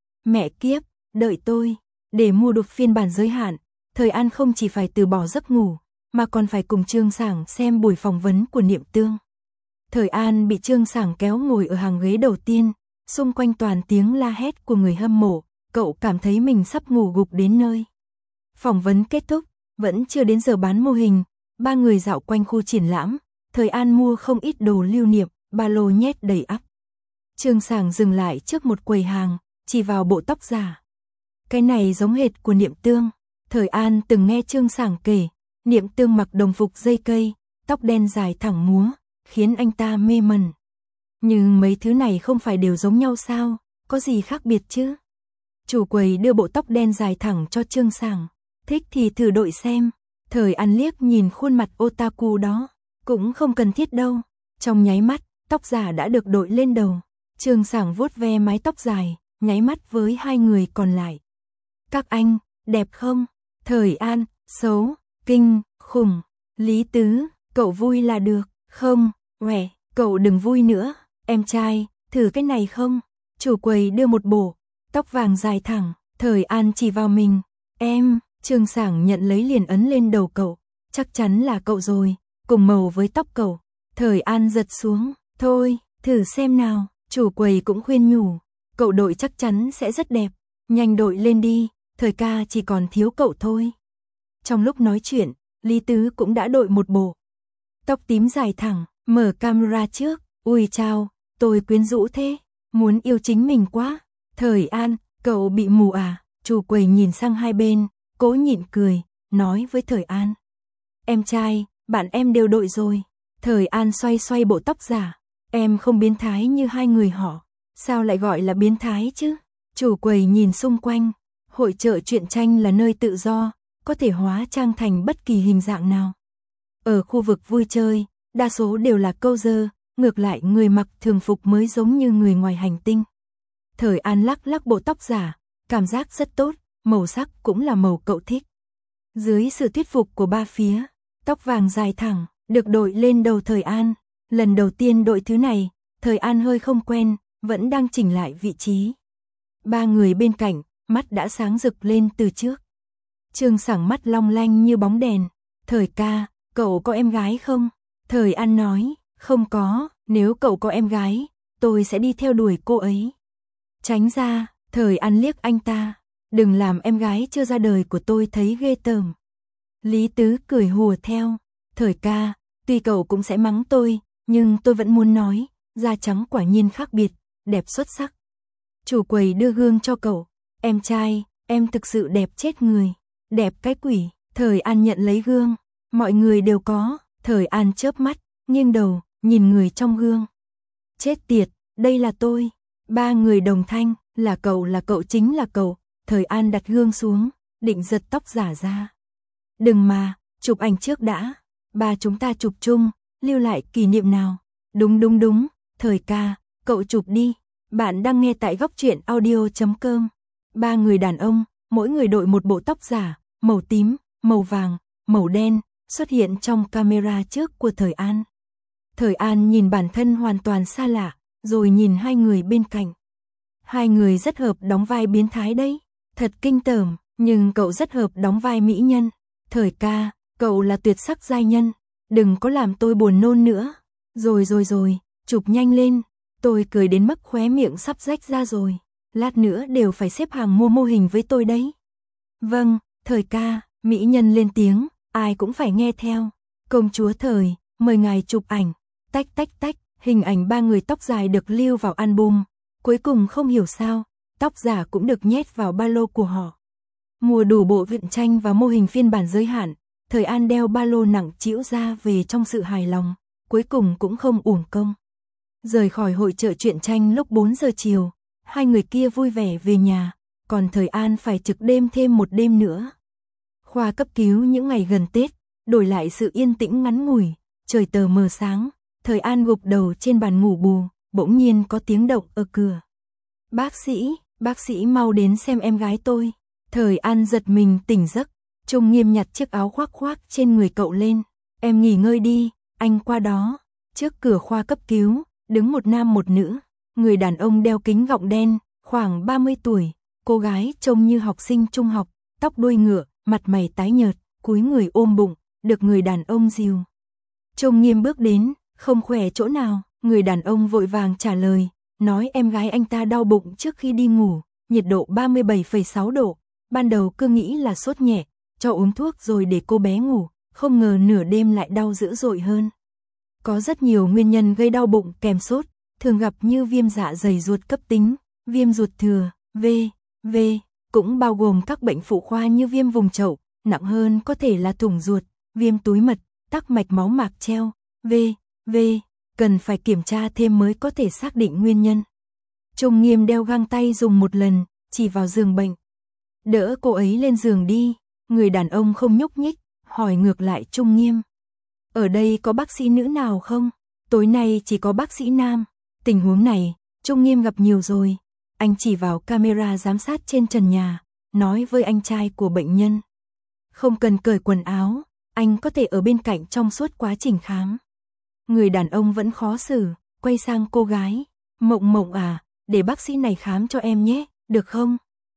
Mẹ kiếp, đợi tôi. Để mua được phiên bản giới hạn, Thời An không chỉ phải từ bỏ giấc ngủ, mà còn phải cùng Trương Sảng xem buổi phỏng vấn của Niệm Tương. Thời An bị Trương Sảng kéo ngồi ở hàng ghế đầu tiên, xung quanh toàn tiếng la hét của người hâm mộ, cậu cảm thấy mình sắp ngủ gục đến nơi. Phỏng vấn kết thúc, vẫn chưa đến giờ bán mô hình, ba người dạo quanh khu triển lãm, Thời An mua không ít đồ lưu niệm, ba lô nhét đầy ắp. Trương Sảng dừng lại trước một quầy hàng, chỉ vào bộ tóc giả. Cái này giống hệt của Niệm Tương. Thời An từng nghe Trương Sảng kể, Niệm Tương mặc đồng phục dây cây, tóc đen dài thẳng múa, khiến anh ta mê mẩn. Nhưng mấy thứ này không phải đều giống nhau sao, có gì khác biệt chứ? Chủ quầy đưa bộ tóc đen dài thẳng cho Trương Sảng, thích thì thử đội xem. Thời An liếc nhìn khuôn mặt otaku đó, cũng không cần thiết đâu. Trong nháy mắt, tóc giả đã được đội lên đầu. Trương Sảng vuốt ve mái tóc dài, nháy mắt với hai người còn lại. Các anh, đẹp không? Thời An, xấu, kinh, khủng. Lý Tứ, cậu vui là được, không? Uể, cậu đừng vui nữa. Em trai, thử cái này không? Chủ quầy đưa một bộ tóc vàng dài thẳng. Thời An chỉ vào mình. Em, Trương Sảng nhận lấy liền ấn lên đầu cậu. Chắc chắn là cậu rồi, cùng màu với tóc cậu. Thời An giật xuống. Thôi, thử xem nào. Chủ quầy cũng khuyên nhủ. Cậu đội chắc chắn sẽ rất đẹp. Nhanh đội lên đi, Thời ca chỉ còn thiếu cậu thôi. Trong lúc nói chuyện, Lý Tứ cũng đã đội một bộ tóc tím dài thẳng, mở camera trước. Ui chao, tôi quyến rũ thế, muốn yêu chính mình quá. Thời An, cậu bị mù à? Chủ quầy nhìn sang hai bên, cố nhịn cười, nói với Thời An. Em trai, bạn em đều đội rồi. Thời An xoay xoay bộ tóc giả. Em không biến thái như hai người họ. Sao lại gọi là biến thái chứ? Chủ quầy nhìn xung quanh. Hội chợ truyện tranh là nơi tự do, có thể hóa trang thành bất kỳ hình dạng nào. Ở khu vực vui chơi, đa số đều là câu dơ, ngược lại người mặc thường phục mới giống như người ngoài hành tinh. Thời An lắc lắc bộ tóc giả, cảm giác rất tốt, màu sắc cũng là màu cậu thích. Dưới sự thuyết phục của ba phía, tóc vàng dài thẳng, được đội lên đầu Thời An. Lần đầu tiên đội thứ này, Thời An hơi không quen, vẫn đang chỉnh lại vị trí. Ba người bên cạnh, mắt đã sáng rực lên từ trước. Trương Sảng mắt long lanh như bóng đèn. Thời ca, cậu có em gái không? Thời An nói, không có, nếu cậu có em gái, tôi sẽ đi theo đuổi cô ấy. Tránh ra, Thời An liếc anh ta, đừng làm em gái chưa ra đời của tôi thấy ghê tởm. Lý Tứ cười hùa theo, Thời ca, tuy cậu cũng sẽ mắng tôi, nhưng tôi vẫn muốn nói, da trắng quả nhiên khác biệt, đẹp xuất sắc. Chủ quầy đưa gương cho cậu, em trai, em thực sự đẹp chết người. Đẹp cái quỷ. Thời An nhận lấy gương, Mọi người đều có. Thời An chớp mắt, nghiêng đầu, nhìn người trong gương. Chết tiệt, đây là tôi. Ba người đồng thanh, là cậu chính là cậu. Thời An đặt gương xuống, định giật tóc giả ra. Đừng mà, chụp ảnh trước đã. Ba chúng ta chụp chung, lưu lại kỷ niệm nào. Đúng, Thời ca, cậu chụp đi. Bạn đang nghe tại góc truyện audio.com. Ba người đàn ông, mỗi người đội một bộ tóc giả, màu tím, màu vàng, màu đen, xuất hiện trong camera trước của Thời An. Thời An nhìn bản thân hoàn toàn xa lạ, rồi nhìn hai người bên cạnh. Hai người rất hợp đóng vai biến thái đấy. Thật kinh tởm, nhưng cậu rất hợp đóng vai mỹ nhân. Thời ca, cậu là tuyệt sắc giai nhân. Đừng có làm tôi buồn nôn nữa. Rồi, chụp nhanh lên. Tôi cười đến mức khóe miệng sắp rách ra rồi. Lát nữa đều phải xếp hàng mua mô hình với tôi đấy. Vâng, Thời ca, mỹ nhân lên tiếng, ai cũng phải nghe theo. Công chúa Thời, mời ngài chụp ảnh. Tách, hình ảnh ba người tóc dài được lưu vào album. Cuối cùng không hiểu sao, tóc giả cũng được nhét vào ba lô của họ. Mua đủ bộ truyện tranh và mô hình phiên bản giới hạn, Thời An đeo ba lô nặng trĩu ra về trong sự hài lòng, cuối cùng cũng không uổng công. Rời khỏi hội chợ truyện tranh lúc 4 giờ chiều, hai người kia vui vẻ về nhà, còn Thời An phải trực đêm thêm một đêm nữa. Khoa cấp cứu những ngày gần Tết, đổi lại sự yên tĩnh ngắn ngủi, trời tờ mờ sáng, Thời An gục đầu trên bàn ngủ bù, bỗng nhiên có tiếng động ở cửa. Bác sĩ mau đến xem em gái tôi. Thời An giật mình tỉnh giấc, Trung Nghiêm nhặt chiếc áo khoác trên người cậu lên. Em nghỉ ngơi đi, anh qua đó. Trước cửa khoa cấp cứu, đứng một nam một nữ. Người đàn ông đeo kính gọng đen, khoảng 30 tuổi. Cô gái trông như học sinh trung học, tóc đuôi ngựa, mặt mày tái nhợt, cúi người ôm bụng, được người đàn ông dìu. Trung Nghiêm bước đến, không khỏe chỗ nào. Người đàn ông vội vàng trả lời, nói em gái anh ta đau bụng trước khi đi ngủ, nhiệt độ 37,6 độ. Ban đầu cứ nghĩ là sốt nhẹ, cho uống thuốc rồi để cô bé ngủ, không ngờ nửa đêm lại đau dữ dội hơn. Có rất nhiều nguyên nhân gây đau bụng kèm sốt, thường gặp như viêm dạ dày ruột cấp tính, viêm ruột thừa, V, cũng bao gồm các bệnh phụ khoa như viêm vùng chậu, nặng hơn có thể là thủng ruột, viêm túi mật, tắc mạch máu mạc treo, V, cần phải kiểm tra thêm mới có thể xác định nguyên nhân. Trung Nghiêm đeo găng tay dùng một lần, chỉ vào giường bệnh. Đỡ cô ấy lên giường đi. Người đàn ông không nhúc nhích, hỏi ngược lại Trung Nghiêm. Ở đây có bác sĩ nữ nào không? Tối nay chỉ có bác sĩ nam. Tình huống này, Trung Nghiêm gặp nhiều rồi. Anh chỉ vào camera giám sát trên trần nhà, nói với anh trai của bệnh nhân. Không cần cởi quần áo, anh có thể ở bên cạnh trong suốt quá trình khám. Người đàn ông vẫn khó xử, quay sang cô gái. Mộng à, để bác sĩ này khám cho em nhé, được không?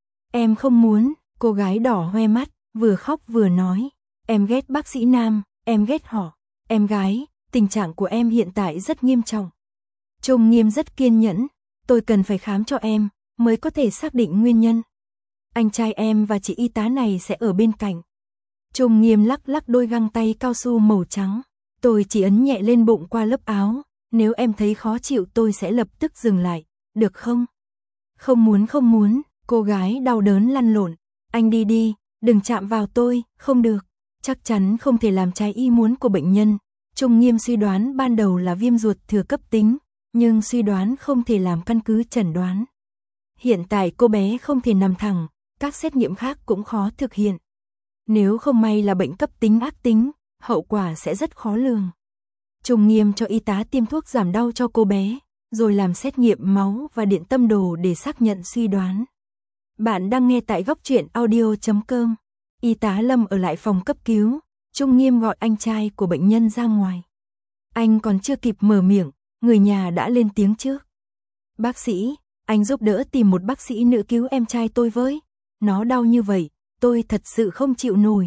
Em không muốn. Cô gái đỏ hoe mắt, vừa khóc vừa nói. Em ghét bác sĩ nam, em ghét họ. Em gái, tình trạng của em hiện tại rất nghiêm trọng. Trung Nghiêm rất kiên nhẫn. Tôi cần phải khám cho em, mới có thể xác định nguyên nhân. Anh trai em và chị y tá này sẽ ở bên cạnh. Trung Nghiêm lắc đôi găng tay cao su màu trắng. Tôi chỉ ấn nhẹ lên bụng qua lớp áo. Nếu em thấy khó chịu tôi sẽ lập tức dừng lại, được không? Không muốn. Cô gái đau đớn lăn lộn. Anh đi, đừng chạm vào tôi, không được. Chắc chắn không thể làm trái ý muốn của bệnh nhân. Trung Nghiêm suy đoán ban đầu là viêm ruột thừa cấp tính, nhưng suy đoán không thể làm căn cứ chẩn đoán. Hiện tại cô bé không thể nằm thẳng, các xét nghiệm khác cũng khó thực hiện. Nếu không may là bệnh cấp tính ác tính, hậu quả sẽ rất khó lường. Trung Nghiêm cho y tá tiêm thuốc giảm đau cho cô bé, rồi làm xét nghiệm máu và điện tâm đồ để xác nhận suy đoán. Bạn đang nghe tại góc truyện audio.com. Y tá Lâm ở lại phòng cấp cứu, Trung Nghiêm gọi anh trai của bệnh nhân ra ngoài. Anh còn chưa kịp mở miệng, người nhà đã lên tiếng trước. Bác sĩ, anh giúp đỡ tìm một bác sĩ nữ cứu em trai tôi với. Nó đau như vậy, tôi thật sự không chịu nổi.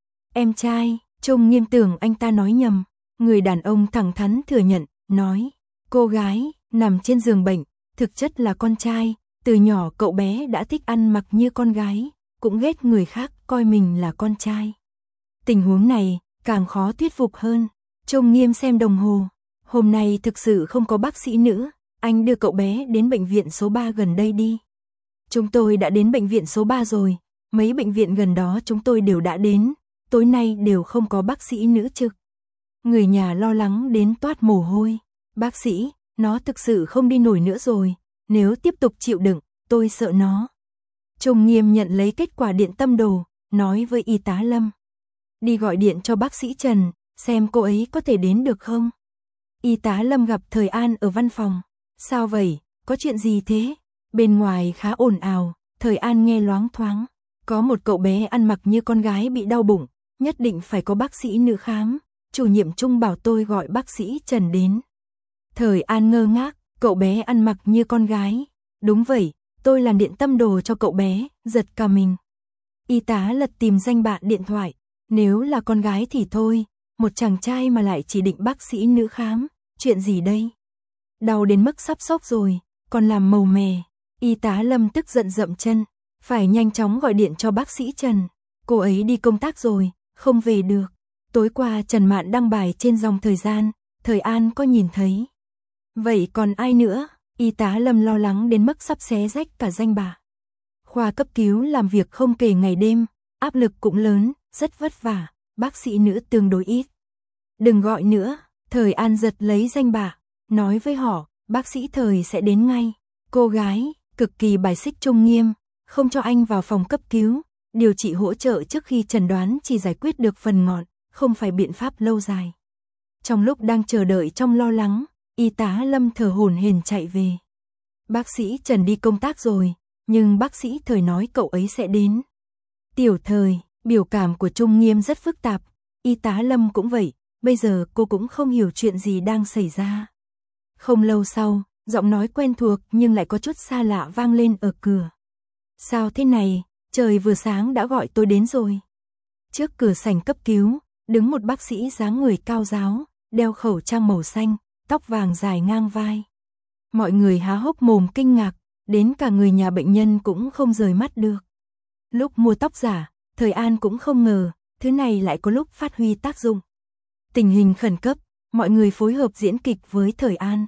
Em trai, Trung Nghiêm tưởng anh ta nói nhầm. Người đàn ông thẳng thắn thừa nhận, nói. Cô gái, nằm trên giường bệnh, thực chất là con trai. Từ nhỏ cậu bé đã thích ăn mặc như con gái, cũng ghét người khác coi mình là con trai. Tình huống này càng khó thuyết phục hơn. Trung Nghiêm xem đồng hồ. Hôm nay thực sự không có bác sĩ nữ, anh đưa cậu bé đến bệnh viện số 3 gần đây đi. Chúng tôi đã đến bệnh viện số 3 rồi, mấy bệnh viện gần đó chúng tôi đều đã đến. tối nay đều không có bác sĩ nữ trực. Người nhà lo lắng đến toát mồ hôi. Bác sĩ, nó thực sự không đi nổi nữa rồi, nếu tiếp tục chịu đựng, tôi sợ nó. Trung Nghiêm nhận lấy kết quả điện tâm đồ, nói với y tá Lâm. Đi gọi điện cho bác sĩ Trần, xem cô ấy có thể đến được không. Y tá Lâm gặp Thời An ở văn phòng. Sao vậy, có chuyện gì thế? Bên ngoài khá ồn ào, Thời An nghe loáng thoáng. Có một cậu bé ăn mặc như con gái bị đau bụng, nhất định phải có bác sĩ nữ khám. Chủ nhiệm Trung bảo tôi gọi bác sĩ Trần đến. Thời An ngơ ngác, cậu bé ăn mặc như con gái. Đúng vậy, tôi làm điện tâm đồ cho cậu bé, giật cả mình. Y tá lật tìm danh bạ điện thoại. Nếu là con gái thì thôi, một chàng trai mà lại chỉ định bác sĩ nữ khám, chuyện gì đây? Đau đến mức sắp sốc rồi, còn làm màu mè. Y tá Lâm tức giận dậm chân, phải nhanh chóng gọi điện cho bác sĩ Trần. Cô ấy đi công tác rồi, không về được. Tối qua Trần Mạn đăng bài trên dòng Thời Gian, Thời An có nhìn thấy. Vậy còn ai nữa? Y tá Lâm lo lắng đến mức sắp xé rách cả danh bạ. Khoa cấp cứu làm việc không kể ngày đêm, áp lực cũng lớn, rất vất vả, bác sĩ nữ tương đối ít. Đừng gọi nữa, Thời An giật lấy danh bạ, nói với họ, bác sĩ Thời sẽ đến ngay. Cô gái, cực kỳ bài xích Trung Nghiêm, không cho anh vào phòng cấp cứu, điều trị hỗ trợ trước khi chẩn đoán chỉ giải quyết được phần ngọn, không phải biện pháp lâu dài. Trong lúc đang chờ đợi trong lo lắng, y tá Lâm thở hổn hển chạy về. Bác sĩ Trần đi công tác rồi, nhưng bác sĩ Thời nói cậu ấy sẽ đến. Tiểu Thời, biểu cảm của Trung Nghiêm rất phức tạp, y tá Lâm cũng vậy, bây giờ cô cũng không hiểu chuyện gì đang xảy ra. Không lâu sau, giọng nói quen thuộc nhưng lại có chút xa lạ vang lên ở cửa. Sao thế này, trời vừa sáng đã gọi tôi đến rồi. Trước cửa sảnh cấp cứu, đứng một bác sĩ dáng người cao ráo, đeo khẩu trang màu xanh, tóc vàng dài ngang vai. Mọi người há hốc mồm kinh ngạc, đến cả người nhà bệnh nhân cũng không rời mắt được. Lúc mua tóc giả, Thời An cũng không ngờ, thứ này lại có lúc phát huy tác dụng. Tình hình khẩn cấp, mọi người phối hợp diễn kịch với Thời An.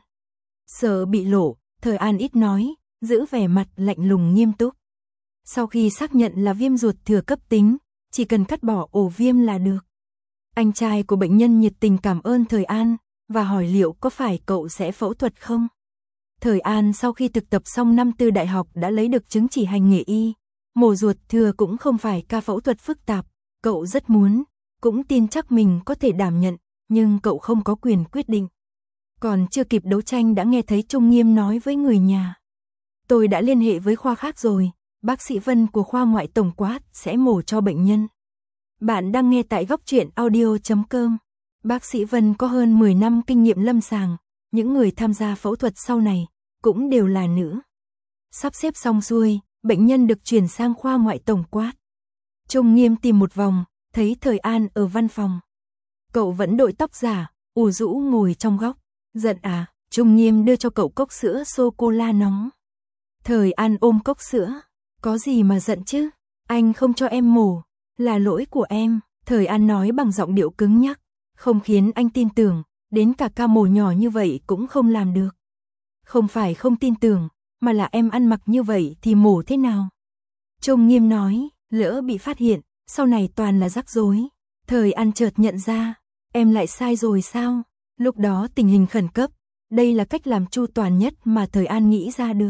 Sợ bị lộ, Thời An ít nói, giữ vẻ mặt lạnh lùng nghiêm túc. Sau khi xác nhận là viêm ruột thừa cấp tính, chỉ cần cắt bỏ ổ viêm là được. Anh trai của bệnh nhân nhiệt tình cảm ơn Thời An, và hỏi liệu có phải cậu sẽ phẫu thuật không. Thời An sau khi thực tập xong năm tư đại học đã lấy được chứng chỉ hành nghề y. Mổ ruột thừa cũng không phải ca phẫu thuật phức tạp, cậu rất muốn, cũng tin chắc mình có thể đảm nhận, nhưng cậu không có quyền quyết định. Còn chưa kịp đấu tranh đã nghe thấy Trung Nghiêm nói với người nhà. Tôi đã liên hệ với khoa khác rồi, bác sĩ Vân của khoa ngoại tổng quát sẽ mổ cho bệnh nhân. Bạn đang nghe tại Góc Truyện Audio.com. Bác sĩ Vân có hơn 10 năm kinh nghiệm lâm sàng, những người tham gia phẫu thuật sau này cũng đều là nữ. Sắp xếp xong xuôi, bệnh nhân được chuyển sang khoa ngoại tổng quát. Trung Nghiêm tìm một vòng, thấy Thời An ở văn phòng. Cậu vẫn đội tóc giả, ủ rũ ngồi trong góc. Giận à? Trung Nghiêm đưa cho cậu cốc sữa sô-cô-la nóng. Thời An ôm cốc sữa. Có gì mà giận chứ? Anh không cho em mổ, là lỗi của em. Thời An nói bằng giọng điệu cứng nhắc, không khiến anh tin tưởng, đến cả ca mổ nhỏ như vậy cũng không làm được. Không phải không tin tưởng, mà là em ăn mặc như vậy thì mổ thế nào? Trung Nghiêm nói, lỡ bị phát hiện, sau này toàn là rắc rối. Thời An chợt nhận ra, em lại sai rồi sao? Lúc đó tình hình khẩn cấp, đây là cách làm chu toàn nhất mà Thời An nghĩ ra được.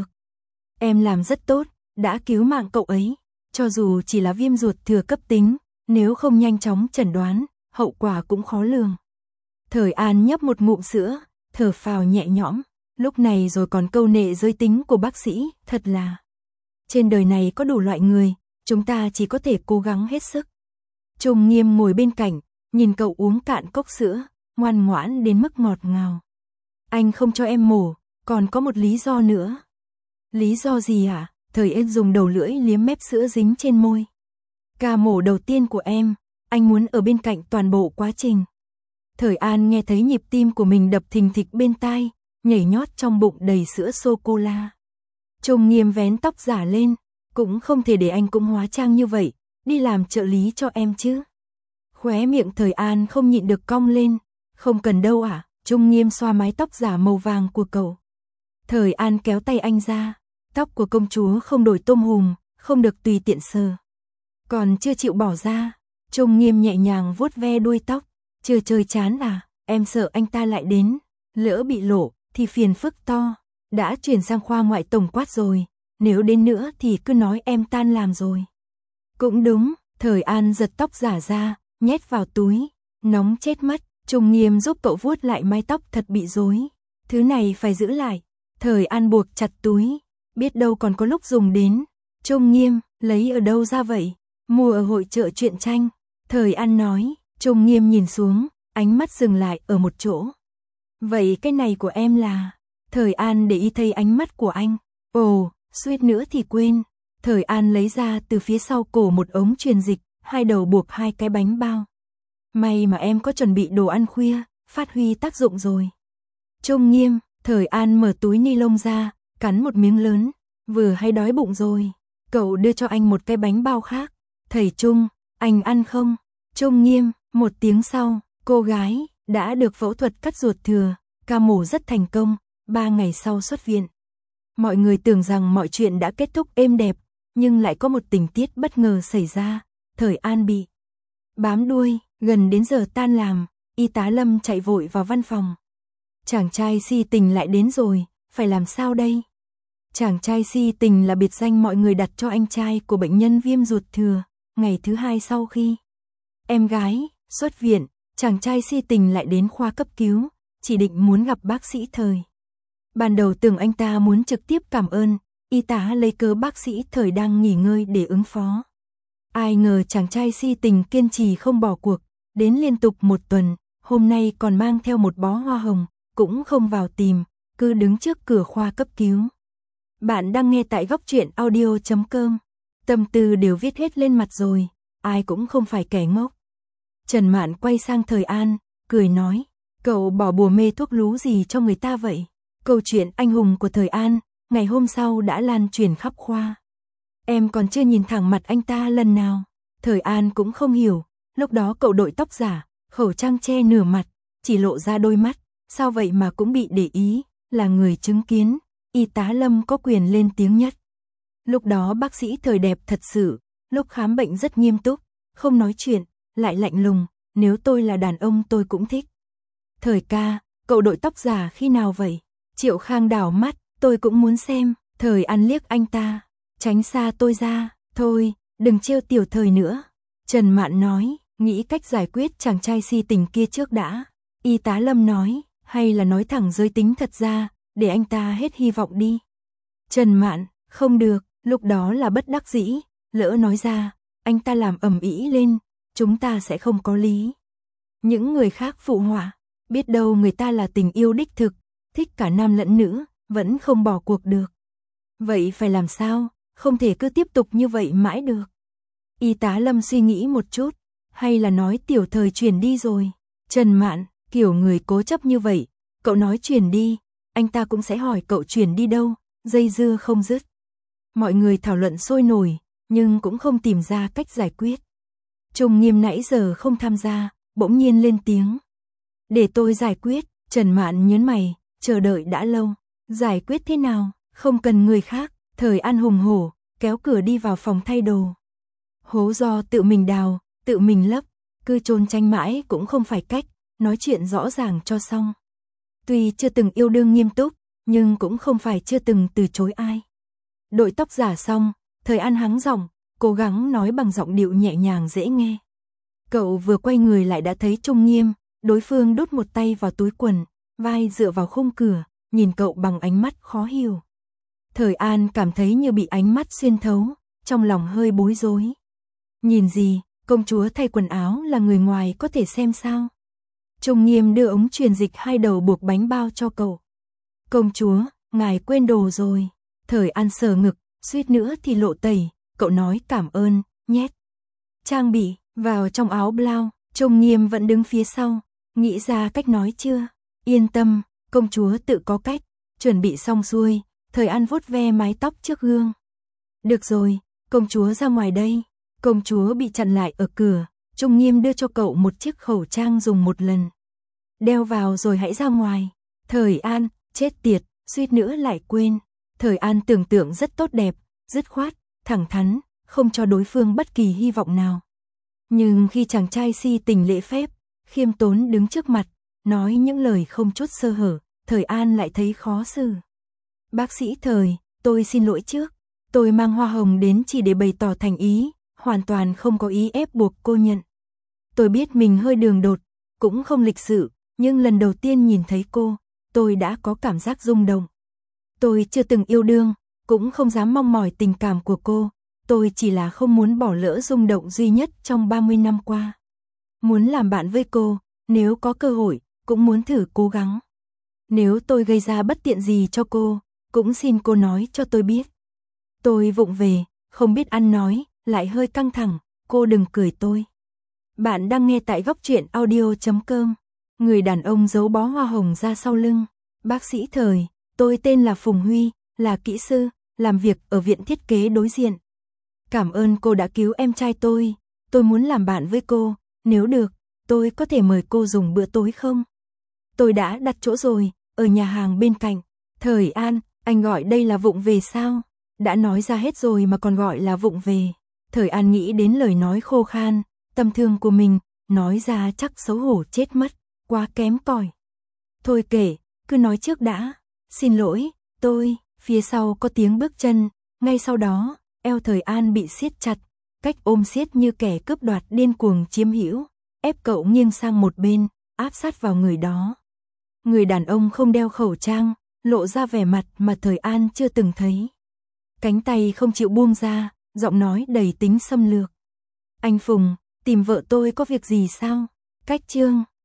Em làm rất tốt, đã cứu mạng cậu ấy, cho dù chỉ là viêm ruột thừa cấp tính, nếu không nhanh chóng chẩn đoán, hậu quả cũng khó lường. Thời An nhấp một ngụm sữa, thở phào nhẹ nhõm, lúc này rồi còn câu nệ giới tính của bác sĩ, thật là. Trên đời này có đủ loại người, chúng ta chỉ có thể cố gắng hết sức. Trung Nghiêm ngồi bên cạnh, nhìn cậu uống cạn cốc sữa, ngoan ngoãn đến mức ngọt ngào. Anh không cho em mổ, còn có một lý do nữa. Lý do gì hả? Thời An dùng đầu lưỡi liếm mép sữa dính trên môi. Ca mổ đầu tiên của em, anh muốn ở bên cạnh toàn bộ quá trình. Thời An nghe thấy nhịp tim của mình đập thình thịch bên tai, nhảy nhót trong bụng đầy sữa sô-cô-la. Trung Nghiêm vén tóc giả lên, cũng không thể để anh cũng hóa trang như vậy, đi làm trợ lý cho em chứ. Khóe miệng Thời An không nhịn được cong lên, không cần đâu à? Trung Nghiêm xoa mái tóc giả màu vàng của cậu. Thời An kéo tay anh ra, tóc của công chúa không đổi tôm hùm, không được tùy tiện sờ. Còn chưa chịu bỏ ra, Trung Nghiêm nhẹ nhàng vuốt ve đuôi tóc, chưa chơi chán à, em sợ anh ta lại đến, lỡ bị lộ thì phiền phức to, đã chuyển sang khoa ngoại tổng quát rồi, nếu đến nữa thì cứ nói em tan làm rồi. Cũng đúng, Thời An giật tóc giả ra, nhét vào túi, nóng chết mất, Trung Nghiêm giúp cậu vuốt lại mái tóc thật bị rối, thứ này phải giữ lại. Thời An buộc chặt túi, biết đâu còn có lúc dùng đến. Trung Nghiêm, lấy ở đâu ra vậy? Mua ở hội chợ truyện tranh. Thời An nói, Trung Nghiêm nhìn xuống, ánh mắt dừng lại ở một chỗ. Vậy cái này của em là? Thời An để ý thấy ánh mắt của anh. Ồ, suýt nữa thì quên. Thời An lấy ra từ phía sau cổ một ống truyền dịch, hai đầu buộc hai cái bánh bao. May mà em có chuẩn bị đồ ăn khuya, phát huy tác dụng rồi. Trung Nghiêm, Thời An mở túi ni lông ra, cắn một miếng lớn, vừa hay đói bụng rồi. Cậu đưa cho anh một cái bánh bao khác. Thầy Trung, anh ăn không? Trung Nghiêm, một tiếng sau, cô gái đã được phẫu thuật cắt ruột thừa, ca mổ rất thành công, 3 ngày sau xuất viện. Mọi người tưởng rằng mọi chuyện đã kết thúc êm đẹp, nhưng lại có một tình tiết bất ngờ xảy ra. Thời An bị bám đuôi, gần đến giờ tan làm, y tá Lâm chạy vội vào văn phòng. Chàng trai si tình lại đến rồi, phải làm sao đây? Chàng trai si tình là biệt danh mọi người đặt cho anh trai của bệnh nhân viêm ruột thừa. Ngày thứ 2 sau khi em gái xuất viện, chàng trai si tình lại đến khoa cấp cứu, chỉ định muốn gặp bác sĩ Thời. Ban đầu tưởng anh ta muốn trực tiếp cảm ơn, y tá lấy cớ bác sĩ Thời đang nghỉ ngơi để ứng phó. Ai ngờ chàng trai si tình kiên trì không bỏ cuộc, đến liên tục 1 tuần, hôm nay còn mang theo một bó hoa hồng, cũng không vào tìm, cứ đứng trước cửa khoa cấp cứu. Bạn đang nghe tại góc truyện audio.com. Tâm tư đều viết hết lên mặt rồi, ai cũng không phải kẻ ngốc. Trần Mạn quay sang Thời An, cười nói, cậu bỏ bùa mê thuốc lú gì cho người ta vậy? Câu chuyện anh hùng của Thời An, ngày hôm sau đã lan truyền khắp khoa. Em còn chưa nhìn thẳng mặt anh ta lần nào. Thời An cũng không hiểu, lúc đó cậu đội tóc giả, khẩu trang che nửa mặt, chỉ lộ ra đôi mắt, sao vậy mà cũng bị để ý, là người chứng kiến, y tá Lâm có quyền lên tiếng nhất. Lúc đó bác sĩ Thời đẹp thật sự, lúc khám bệnh rất nghiêm túc, không nói chuyện, lại lạnh lùng, nếu tôi là đàn ông tôi cũng thích. Thời ca, cậu đội tóc giả khi nào vậy? Triệu Khang đảo mắt, tôi cũng muốn xem. Thời An liếc anh ta, tránh xa tôi ra, thôi, đừng trêu tiểu Thời nữa. Trần Mạn nói, nghĩ cách giải quyết chàng trai si tình kia trước đã. Y tá Lâm nói, hay là nói thẳng giới tính thật ra, để anh ta hết hy vọng đi. Trần Mạn, không được, lúc đó là bất đắc dĩ, lỡ nói ra, anh ta làm ầm ĩ lên, chúng ta sẽ không có lý. Những người khác phụ họa, biết đâu người ta là tình yêu đích thực, thích cả nam lẫn nữ, vẫn không bỏ cuộc được. Vậy phải làm sao, không thể cứ tiếp tục như vậy mãi được. Y tá Lâm suy nghĩ một chút, hay là nói tiểu Thời chuyển đi rồi. Trần Mạn, kiểu người cố chấp như vậy, cậu nói chuyển đi, anh ta cũng sẽ hỏi cậu chuyển đi đâu, dây dưa không dứt. Mọi người thảo luận sôi nổi, nhưng cũng không tìm ra cách giải quyết. Trung Nghiêm nãy giờ không tham gia, bỗng nhiên lên tiếng. Để tôi giải quyết. Trần Mạn nhớn mày, chờ đợi đã lâu. Giải quyết thế nào, không cần người khác. Thời An hùng hổ, kéo cửa đi vào phòng thay đồ. Hố do tự mình đào, tự mình lấp, cứ trốn tránh mãi cũng không phải cách, nói chuyện rõ ràng cho xong. Tuy chưa từng yêu đương nghiêm túc, nhưng cũng không phải chưa từng từ chối ai. Đội tóc giả xong, Thời An hắng giọng, cố gắng nói bằng giọng điệu nhẹ nhàng dễ nghe. Cậu vừa quay người lại đã thấy Trung Nghiêm, đối phương đút một tay vào túi quần, vai dựa vào khung cửa, nhìn cậu bằng ánh mắt khó hiểu. Thời An cảm thấy như bị ánh mắt xuyên thấu, trong lòng hơi bối rối. Nhìn gì, công chúa thay quần áo là người ngoài có thể xem sao? Trung Nghiêm đưa ống truyền dịch hai đầu buộc bánh bao cho cậu. Công chúa, ngài quên đồ rồi. Thời An sờ ngực, suýt nữa thì lộ tẩy, cậu nói cảm ơn, nhét trang bị vào trong áo blau. Trung Nghiêm vẫn đứng phía sau, nghĩ ra cách nói chưa? Yên tâm, công chúa tự có cách. Chuẩn bị xong xuôi, Thời An vuốt ve mái tóc trước gương. Được rồi, công chúa ra ngoài đây. Công chúa bị chặn lại ở cửa, Trung Nghiêm đưa cho cậu một chiếc khẩu trang dùng một lần. Đeo vào rồi hãy ra ngoài. Thời An, chết tiệt, suýt nữa lại quên. Thời An tưởng tượng rất tốt đẹp, dứt khoát, thẳng thắn, không cho đối phương bất kỳ hy vọng nào. Nhưng khi chàng trai si tình lễ phép, khiêm tốn đứng trước mặt, nói những lời không chút sơ hở, Thời An lại thấy khó xử. Bác sĩ Thời, tôi xin lỗi trước. Tôi mang hoa hồng đến chỉ để bày tỏ thành ý, hoàn toàn không có ý ép buộc cô nhận. Tôi biết mình hơi đường đột, cũng không lịch sự, nhưng lần đầu tiên nhìn thấy cô, tôi đã có cảm giác rung động. Tôi chưa từng yêu đương, cũng không dám mong mỏi tình cảm của cô, tôi chỉ là không muốn bỏ lỡ rung động duy nhất trong 30 năm qua. Muốn làm bạn với cô, nếu có cơ hội, cũng muốn thử cố gắng. Nếu tôi gây ra bất tiện gì cho cô, cũng xin cô nói cho tôi biết. Tôi vụng về, không biết ăn nói, lại hơi căng thẳng, cô đừng cười tôi. Bạn đang nghe tại góc truyện audio.com. Người đàn ông giấu bó hoa hồng ra sau lưng. Bác sĩ Thời, tôi tên là Phùng Huy, là kỹ sư, làm việc ở viện thiết kế đối diện. Cảm ơn cô đã cứu em trai tôi muốn làm bạn với cô, nếu được, tôi có thể mời cô dùng bữa tối không? Tôi đã đặt chỗ rồi, ở nhà hàng bên cạnh. Thời An, anh gọi đây là vụng về sao? Đã nói ra hết rồi mà còn gọi là vụng về. Thời An nghĩ đến lời nói khô khan, tâm thương của mình, nói ra chắc xấu hổ chết mất, quá kém cỏi. Thôi kệ, cứ nói trước đã. Xin lỗi, phía sau có tiếng bước chân, ngay sau đó, eo Thời An bị siết chặt, cách ôm siết như kẻ cướp đoạt điên cuồng chiếm hữu, ép cậu nghiêng sang một bên, áp sát vào người đó. Người đàn ông không đeo khẩu trang, lộ ra vẻ mặt mà Thời An chưa từng thấy. Cánh tay không chịu buông ra, giọng nói đầy tính xâm lược. Anh Phùng, tìm vợ tôi có việc gì sao? Cách chương